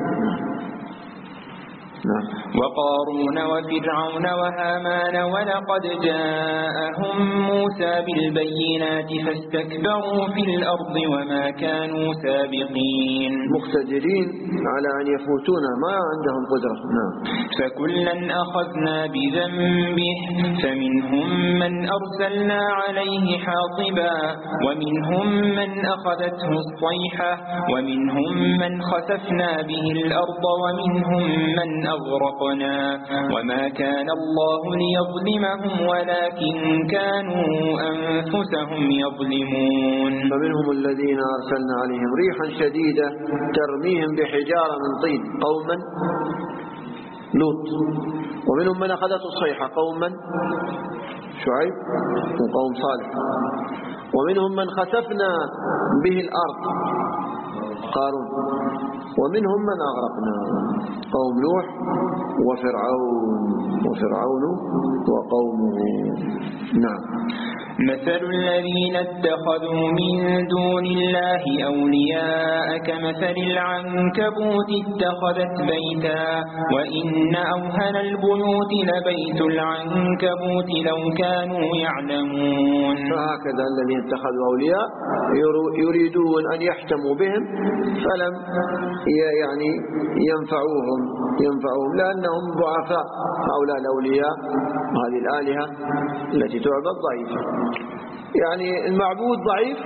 وقارون وفرعون وهامان ولقد جاءهم موسى بالبينات فاستكبروا في الأرض وما كانوا سابقين. مقتدرين على أن يفوتون ما عندهم قدرة. نعم. فكلا أخذنا بذنبه فمنهم من أرسلنا عليه حاصبا ومنهم من أخذته الصيحة ومنهم من خسفنا به الأرض ومنهم من أغرقنا وما كان الله ليظلمهم ولكن كانوا أنفسهم يظلمون. فمنهم الذين أرسلنا عليهم ريحا شديدة ترميهم بحجارة من طين قوما لوط ومنهم من أخذته الصيحة قوما شعيب وقوم صالح ومنهم من خسفنا به الأرض قارون ومنهم من أغرقنا قوم نوح وفرعون وفرعون وقومه. نعم. مثل الذين اتخذوا من دون الله أولياء كمثل العنكبوت اتخذت بيتا وإن أوهن البيوت لبيت العنكبوت لو كانوا يعلمون. فهكذا الذين اتخذوا أولياء يريدون أن يحتموا بهم فلم يعني ينفعوهم ينفعوهم لأنهم ضعفاء. هؤلاء الأولياء هذه الآلهة التي تعبد ضعيفة يعني المعبود ضعيف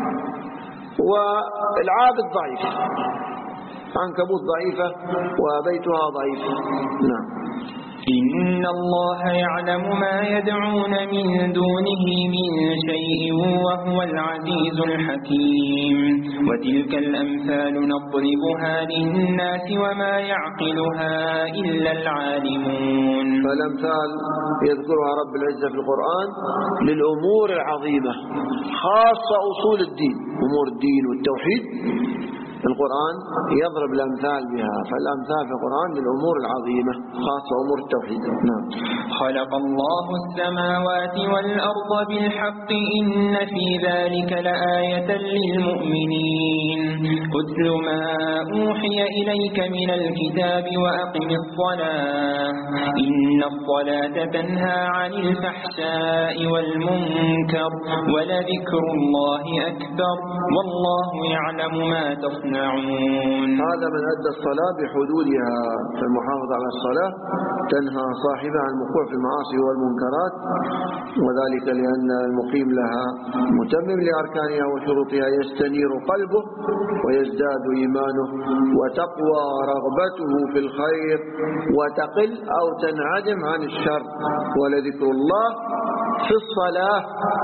والعابد ضعيف. عنكبوت ضعيفة وبيتها ضعيف. نعم. إن الله يعلم ما يدعون من دونه من شيء وهو العزيز الحكيم. وتلك الأمثال نضربها للناس وما يعقلها إلا العالمون. فالأمثال يذكرها رب العزة في القرآن للأمور العظيمة خاصة أصول الدين أمور الدين والتوحيد. القرآن يضرب الأمثال بها فالأمثال في القرآن للأمور العظيمة خاصة أمور التوحيد. نعم. خلق الله السماوات والأرض بالحق إن في ذلك لآية للمؤمنين. اتل ما أوحي إليك من الكتاب وأقم الصلاة إن الصلاة تنهى عن الفحشاء والمنكر ولذكر الله أكبر والله يعلم ما تصنعون. هذا من أدى الصلاة بحدودها فالمحافظة على الصلاة تنهى صاحبها عن الوقوع في المعاصي والمنكرات وذلك لأن المقيم لها متمم لأركانها وشروطها يستنير قلبه ويزداد إيمانه وتقوى رغبته في الخير وتقل أو تنعدم عن الشر. ولذكر الله في الصلاة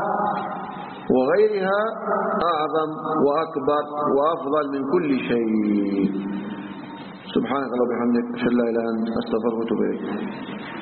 وغيرها أعظم وأكبر وأفضل من كل شيء. سبحانك اللهم وبحمدك أشهد أن لا إله إلا أنت أستغفرك وأتوب إليك.